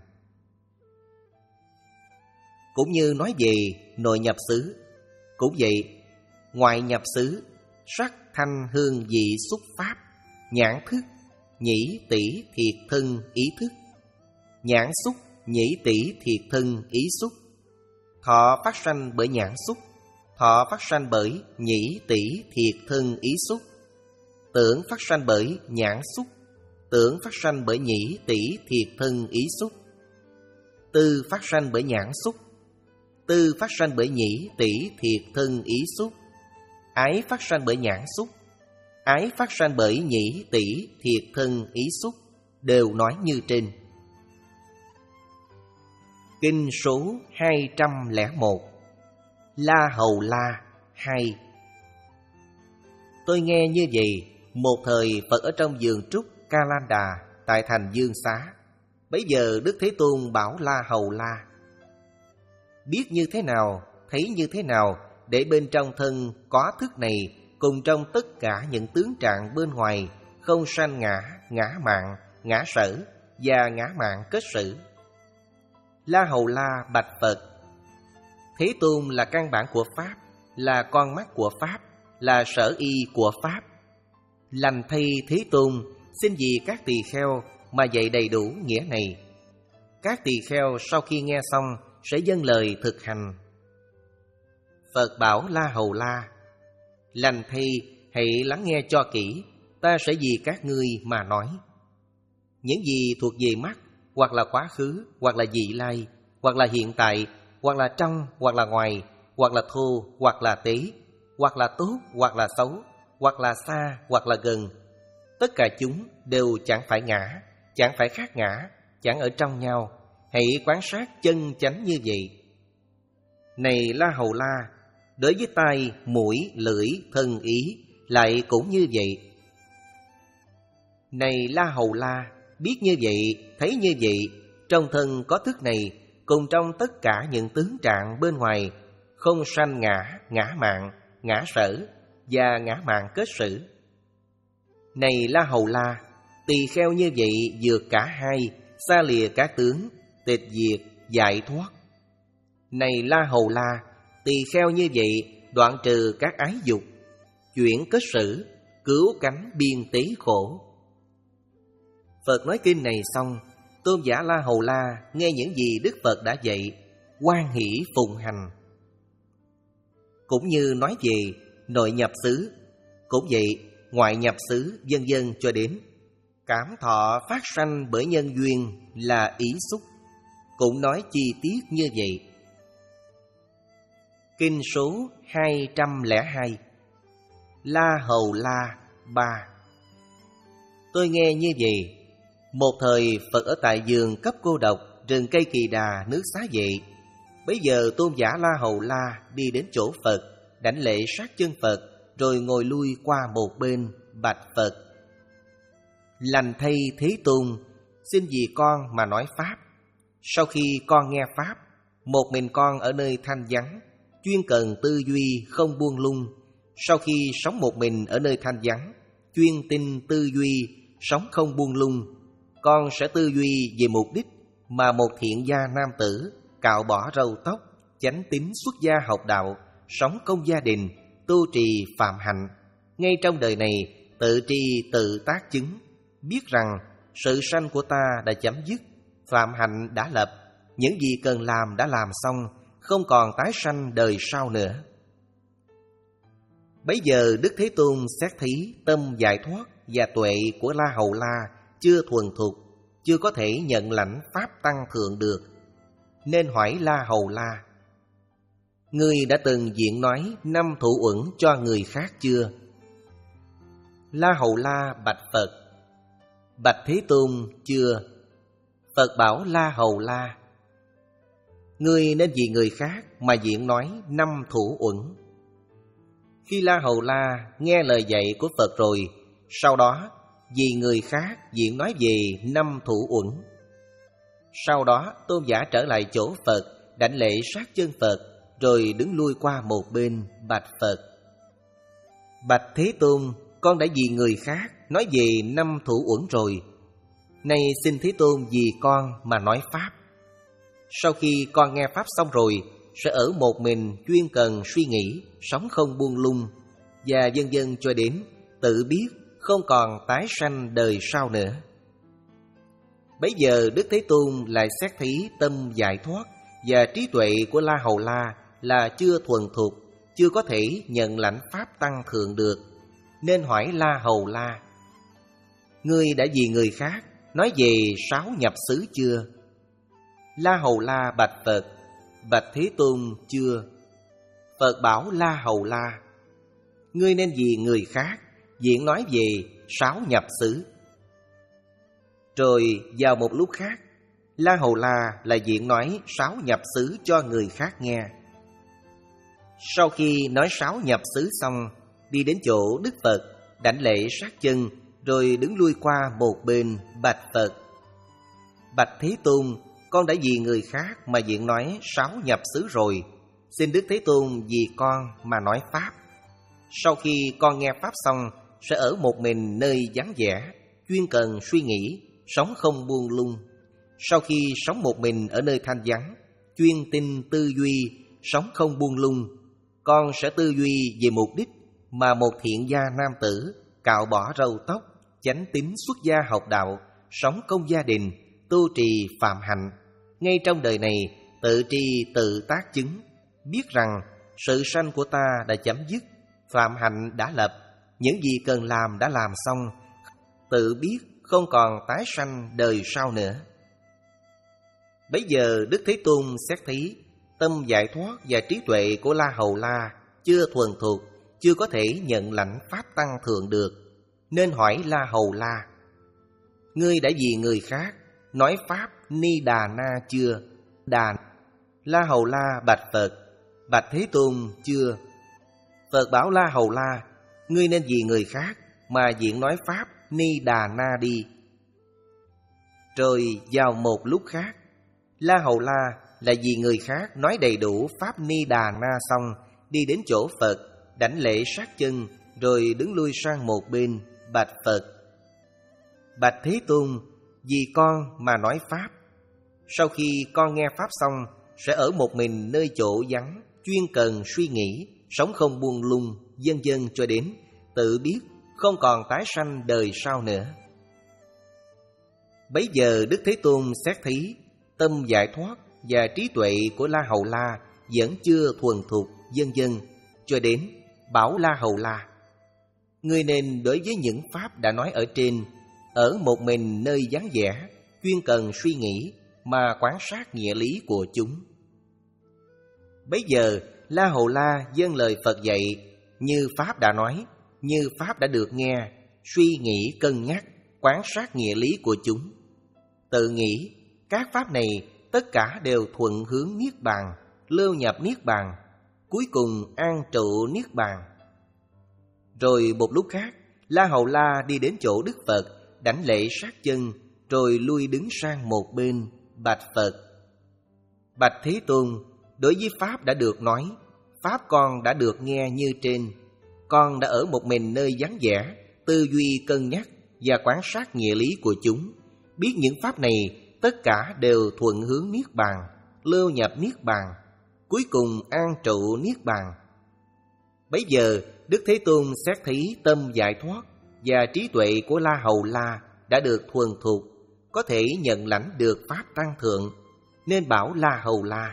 Cũng như nói về nội nhập xứ, cũng vậy, ngoại nhập xứ, sắc thanh hương vị xúc pháp, nhãn thức, nhĩ tỷ thiệt thân ý thức, nhãn xúc, nhĩ tỷ thiệt thân ý xúc, thọ phát sanh bởi nhãn xúc, thọ phát sanh bởi nhĩ tỷ thiệt thân ý xúc, tưởng phát sanh bởi nhãn xúc, tưởng phát sanh bởi nhĩ tỷ thiệt thân ý xúc, tư phát sanh bởi nhãn xúc, tư phát sanh bởi nhĩ tỷ thiệt thân ý xúc, ái phát sanh bởi nhãn xúc, ái phát sanh bởi nhĩ tỷ thiệt thân ý xúc, đều nói như trên. Kinh số hai trăm lẻ một, La Hầu La hai. Tôi nghe như vậy, một thời Phật ở trong vườn trúc Ca Lan Đà tại thành Dương Xá. Bấy giờ Đức Thế Tôn bảo La Hầu La: biết như thế nào, thấy như thế nào, để bên trong thân có thức này, cùng trong tất cả những tướng trạng bên ngoài, không sanh ngã, ngã mạn, ngã sở và ngã mạn kết sử. La Hầu La bạch Phật: Thế Tôn là căn bản của Pháp, là con mắt của Pháp, là sở y của Pháp. Lành thay Thế Tôn, xin vì các tỳ kheo mà dạy đầy đủ nghĩa này. Các tỳ kheo sau khi nghe xong sẽ dâng lời thực hành. Phật bảo La Hầu La: Lành thay, hãy lắng nghe cho kỹ, ta sẽ vì các ngươi mà nói. Những gì thuộc về mắt, hoặc là quá khứ, hoặc là vị lai, hoặc là hiện tại, hoặc là trong, hoặc là ngoài, hoặc là thô, hoặc là tế, hoặc là tốt, hoặc là xấu, hoặc là xa, hoặc là gần, tất cả chúng đều chẳng phải ngã, chẳng phải khác ngã, chẳng ở trong nhau. Hãy quán sát chân chánh như vậy. Này La Hầu La, đối với tai, mũi, lưỡi, thân ý lại cũng như vậy. Này La Hầu La, biết như vậy, thấy như vậy, trong thân có thức này, cùng trong tất cả những tướng trạng bên ngoài, không sanh ngã, ngã mạn, ngã sở và ngã mạn kết sử. Này La Hầu La, tỳ kheo như vậy vượt cả hai, xa lìa các tướng, tịch diệt, giải thoát. Này La Hầu La, tỳ kheo như vậy đoạn trừ các ái dục, chuyển kết sử, cứu cánh biên tế khổ. Phật nói kinh này xong, tôn giả La Hầu La nghe những gì Đức Phật đã dạy, hoan hỷ phụng hành. Cũng như nói về nội nhập xứ, cũng vậy, ngoại nhập xứ, vân vân cho đến cảm thọ phát sanh bởi nhân duyên là ý xúc, cũng nói chi tiết như vậy. Kinh số hai trăm lẻ hai, La Hầu La ba. Tôi nghe như vậy, một thời Phật ở tại vườn cấp cô độc, rừng cây Kỳ Đà, nước Xá Vệ. Bấy giờ tôn giả La Hầu La đi đến chỗ Phật, đảnh lễ sát chân Phật, rồi ngồi lui qua một bên, bạch Phật: Lành thay Thế Tôn, xin vì con mà nói Pháp. Sau khi con nghe Pháp, một mình con ở nơi thanh vắng, chuyên cần tư duy không buông lung. Sau khi sống một mình ở nơi thanh vắng, chuyên tinh tư duy, sống không buông lung, con sẽ tư duy về mục đích mà một thiện gia nam tử cạo bỏ râu tóc, chánh tín xuất gia học đạo, sống công gia đình, tu trì phạm hạnh. Ngay trong đời này, tự tri tự tác chứng, biết rằng sự sanh của ta đã chấm dứt, phạm hạnh đã lập, những gì cần làm đã làm xong, không còn tái sanh đời sau nữa. Bấy giờ Đức Thế Tôn xét thí tâm giải thoát và tuệ của La Hầu La chưa thuần thục, chưa có thể nhận lãnh pháp tăng thượng được, nên hỏi La Hầu La: ngươi đã từng diện nói năm thủ uẩn cho người khác chưa? La Hầu La bạch Phật: bạch Thế Tôn, chưa. Phật bảo La Hầu La: ngươi nên vì người khác mà diện nói năm thủ uẩn. Khi La Hầu La nghe lời dạy của Phật rồi, sau đó vì người khác diện nói về năm thủ uẩn. Sau đó tôn giả trở lại chỗ Phật, đảnh lễ sát chân Phật, rồi đứng lui qua một bên bạch Phật: bạch Thế Tôn, con đã vì người khác nói về năm thủ uẩn rồi. Nay xin Thế Tôn vì con mà nói pháp. Sau khi con nghe pháp xong rồi, sẽ ở một mình chuyên cần suy nghĩ, sống không buông lung, và vân vân cho đến tự biết không còn tái sanh đời sau nữa. Bấy giờ Đức Thế Tôn lại xét thí tâm giải thoát và trí tuệ của La Hầu La là chưa thuần thục, chưa có thể nhận lãnh pháp tăng thượng được, nên hỏi La Hầu La: ngươi đã vì người khác nói về sáu nhập xứ chưa? La Hầu La bạch Phật: bạch Thế Tôn, chưa. Phật bảo La Hầu La: ngươi nên vì người khác diện nói về sáu nhập xứ. Rồi vào một lúc khác, La Hầu La lại diện nói sáu nhập xứ cho người khác nghe. Sau khi nói sáu nhập xứ xong, đi đến chỗ Đức Phật, đảnh lễ sát chân, rồi đứng lui qua một bên bạch Phật: bạch Thế Tôn, con đã vì người khác mà diện nói sáu nhập xứ rồi. Xin Đức Thế Tôn vì con mà nói pháp. Sau khi con nghe pháp xong, sẽ ở một mình nơi vắng vẻ, chuyên cần suy nghĩ, sống không buông lung. Sau khi sống một mình ở nơi thanh vắng, chuyên tinh tư duy, sống không buông lung, con sẽ tư duy về mục đích mà một thiện gia nam tử cạo bỏ râu tóc, chánh tín xuất gia học đạo, sống công gia đình, tu trì phạm hạnh. Ngay trong đời này, tự tri tự tác chứng, biết rằng sự sanh của ta đã chấm dứt, phạm hạnh đã lập, những gì cần làm đã làm xong, tự biết không còn tái sanh đời sau nữa. Bấy giờ Đức Thế Tôn xét thí tâm giải thoát và trí tuệ của La Hầu La chưa thuần thục, chưa có thể nhận lãnh pháp tăng thượng được, nên hỏi La Hầu La: ngươi đã vì người khác nói pháp Ni Đà Na chưa? Đà. La Hầu La bạch Phật: bạch Thế Tôn, chưa. Phật bảo La Hầu La: ngươi nên vì người khác mà diện nói pháp Ni Đà Na đi. Rồi vào một lúc khác, La Hầu La là vì người khác nói đầy đủ pháp Ni Đà Na xong, đi đến chỗ Phật, đảnh lễ sát chân, rồi đứng lui sang một bên bạch Phật: bạch Thế Tôn, vì con mà nói pháp. Sau khi con nghe pháp xong, sẽ ở một mình nơi chỗ vắng, chuyên cần suy nghĩ, sống không buông lung, vân vân cho đến tự biết không còn tái sanh đời sau nữa. Bấy giờ Đức Thế Tôn xét thí tâm giải thoát và trí tuệ của La Hầu La vẫn chưa thuần thục, vân vân cho đến bảo La Hầu La: ngươi nên đối với những pháp đã nói ở trên, ở một mình nơi vắng vẻ, chuyên cần suy nghĩ mà quán sát nghĩa lý của chúng. Bấy giờ La Hầu La dâng lời Phật dạy, như pháp đã nói, như pháp đã được nghe, suy nghĩ cân nhắc, quán sát nghĩa lý của chúng. Tự nghĩ các pháp này tất cả đều thuận hướng niết bàn, lưu nhập niết bàn, cuối cùng an trụ niết bàn. Rồi một lúc khác, La Hầu La đi đến chỗ Đức Phật, đảnh lễ sát chân, rồi lui đứng sang một bên bạch Phật: bạch Thế Tôn, đối với pháp đã được nói, pháp con đã được nghe như trên, con đã ở một mình nơi vắng vẻ, tư duy cân nhắc và quán sát nghĩa lý của chúng, biết những pháp này tất cả đều thuận hướng niết bàn, lưu nhập niết bàn, cuối cùng an trụ niết bàn. Bấy giờ Đức Thế Tôn xét thấy tâm giải thoát và trí tuệ của La Hầu La đã được thuần thục, có thể nhận lãnh được pháp tăng thượng, nên bảo La Hầu La: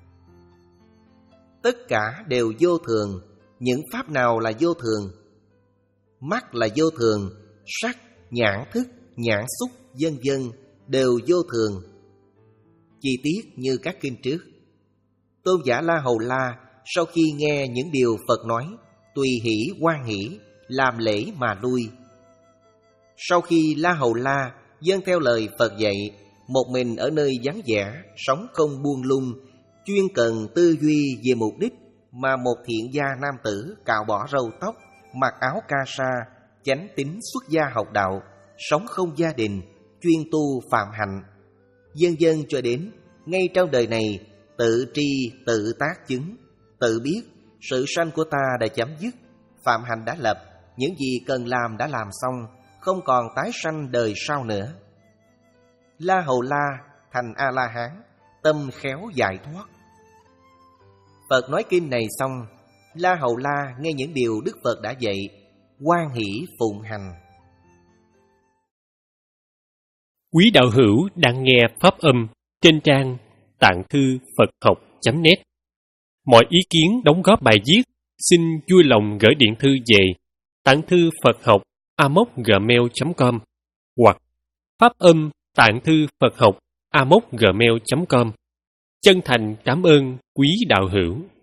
tất cả đều vô thường. Những pháp nào là vô thường? Mắt là vô thường, sắc, nhãn thức, nhãn xúc, vân vân đều vô thường. Chi tiết như các kinh trước. Tôn giả La Hầu La sau khi nghe những điều Phật nói, tùy hỷ hoan hỷ, làm lễ mà lui. Sau khi La Hầu La vâng theo lời Phật dạy, một mình ở nơi vắng vẻ, sống không buông lung, chuyên cần tư duy về mục đích, mà một thiện gia nam tử cạo bỏ râu tóc, mặc áo ca sa, chánh tín xuất gia học đạo, sống không gia đình, chuyên tu phạm hạnh, vân vân cho đến ngay trong đời này tự tri, tự tác chứng, tự biết sự sanh của ta đã chấm dứt, phạm hạnh đã lập, những gì cần làm đã làm xong, không còn tái sanh đời sau nữa. La Hầu La thành A-la-hán, tâm khéo giải thoát. Phật nói kinh này xong, La Hầu La nghe những điều Đức Phật đã dạy, hoan hỷ phụng hành. Quý đạo hữu đang nghe pháp âm trên trang tạng thư Phật học chấm net. Mọi ý kiến đóng góp bài viết xin vui lòng gửi điện thư về tạng thư Phật học a m o c gmail chấm com hoặc pháp âm tạng thư Phật học a m o c gmail chấm com. Chân thành cảm ơn quý đạo hữu.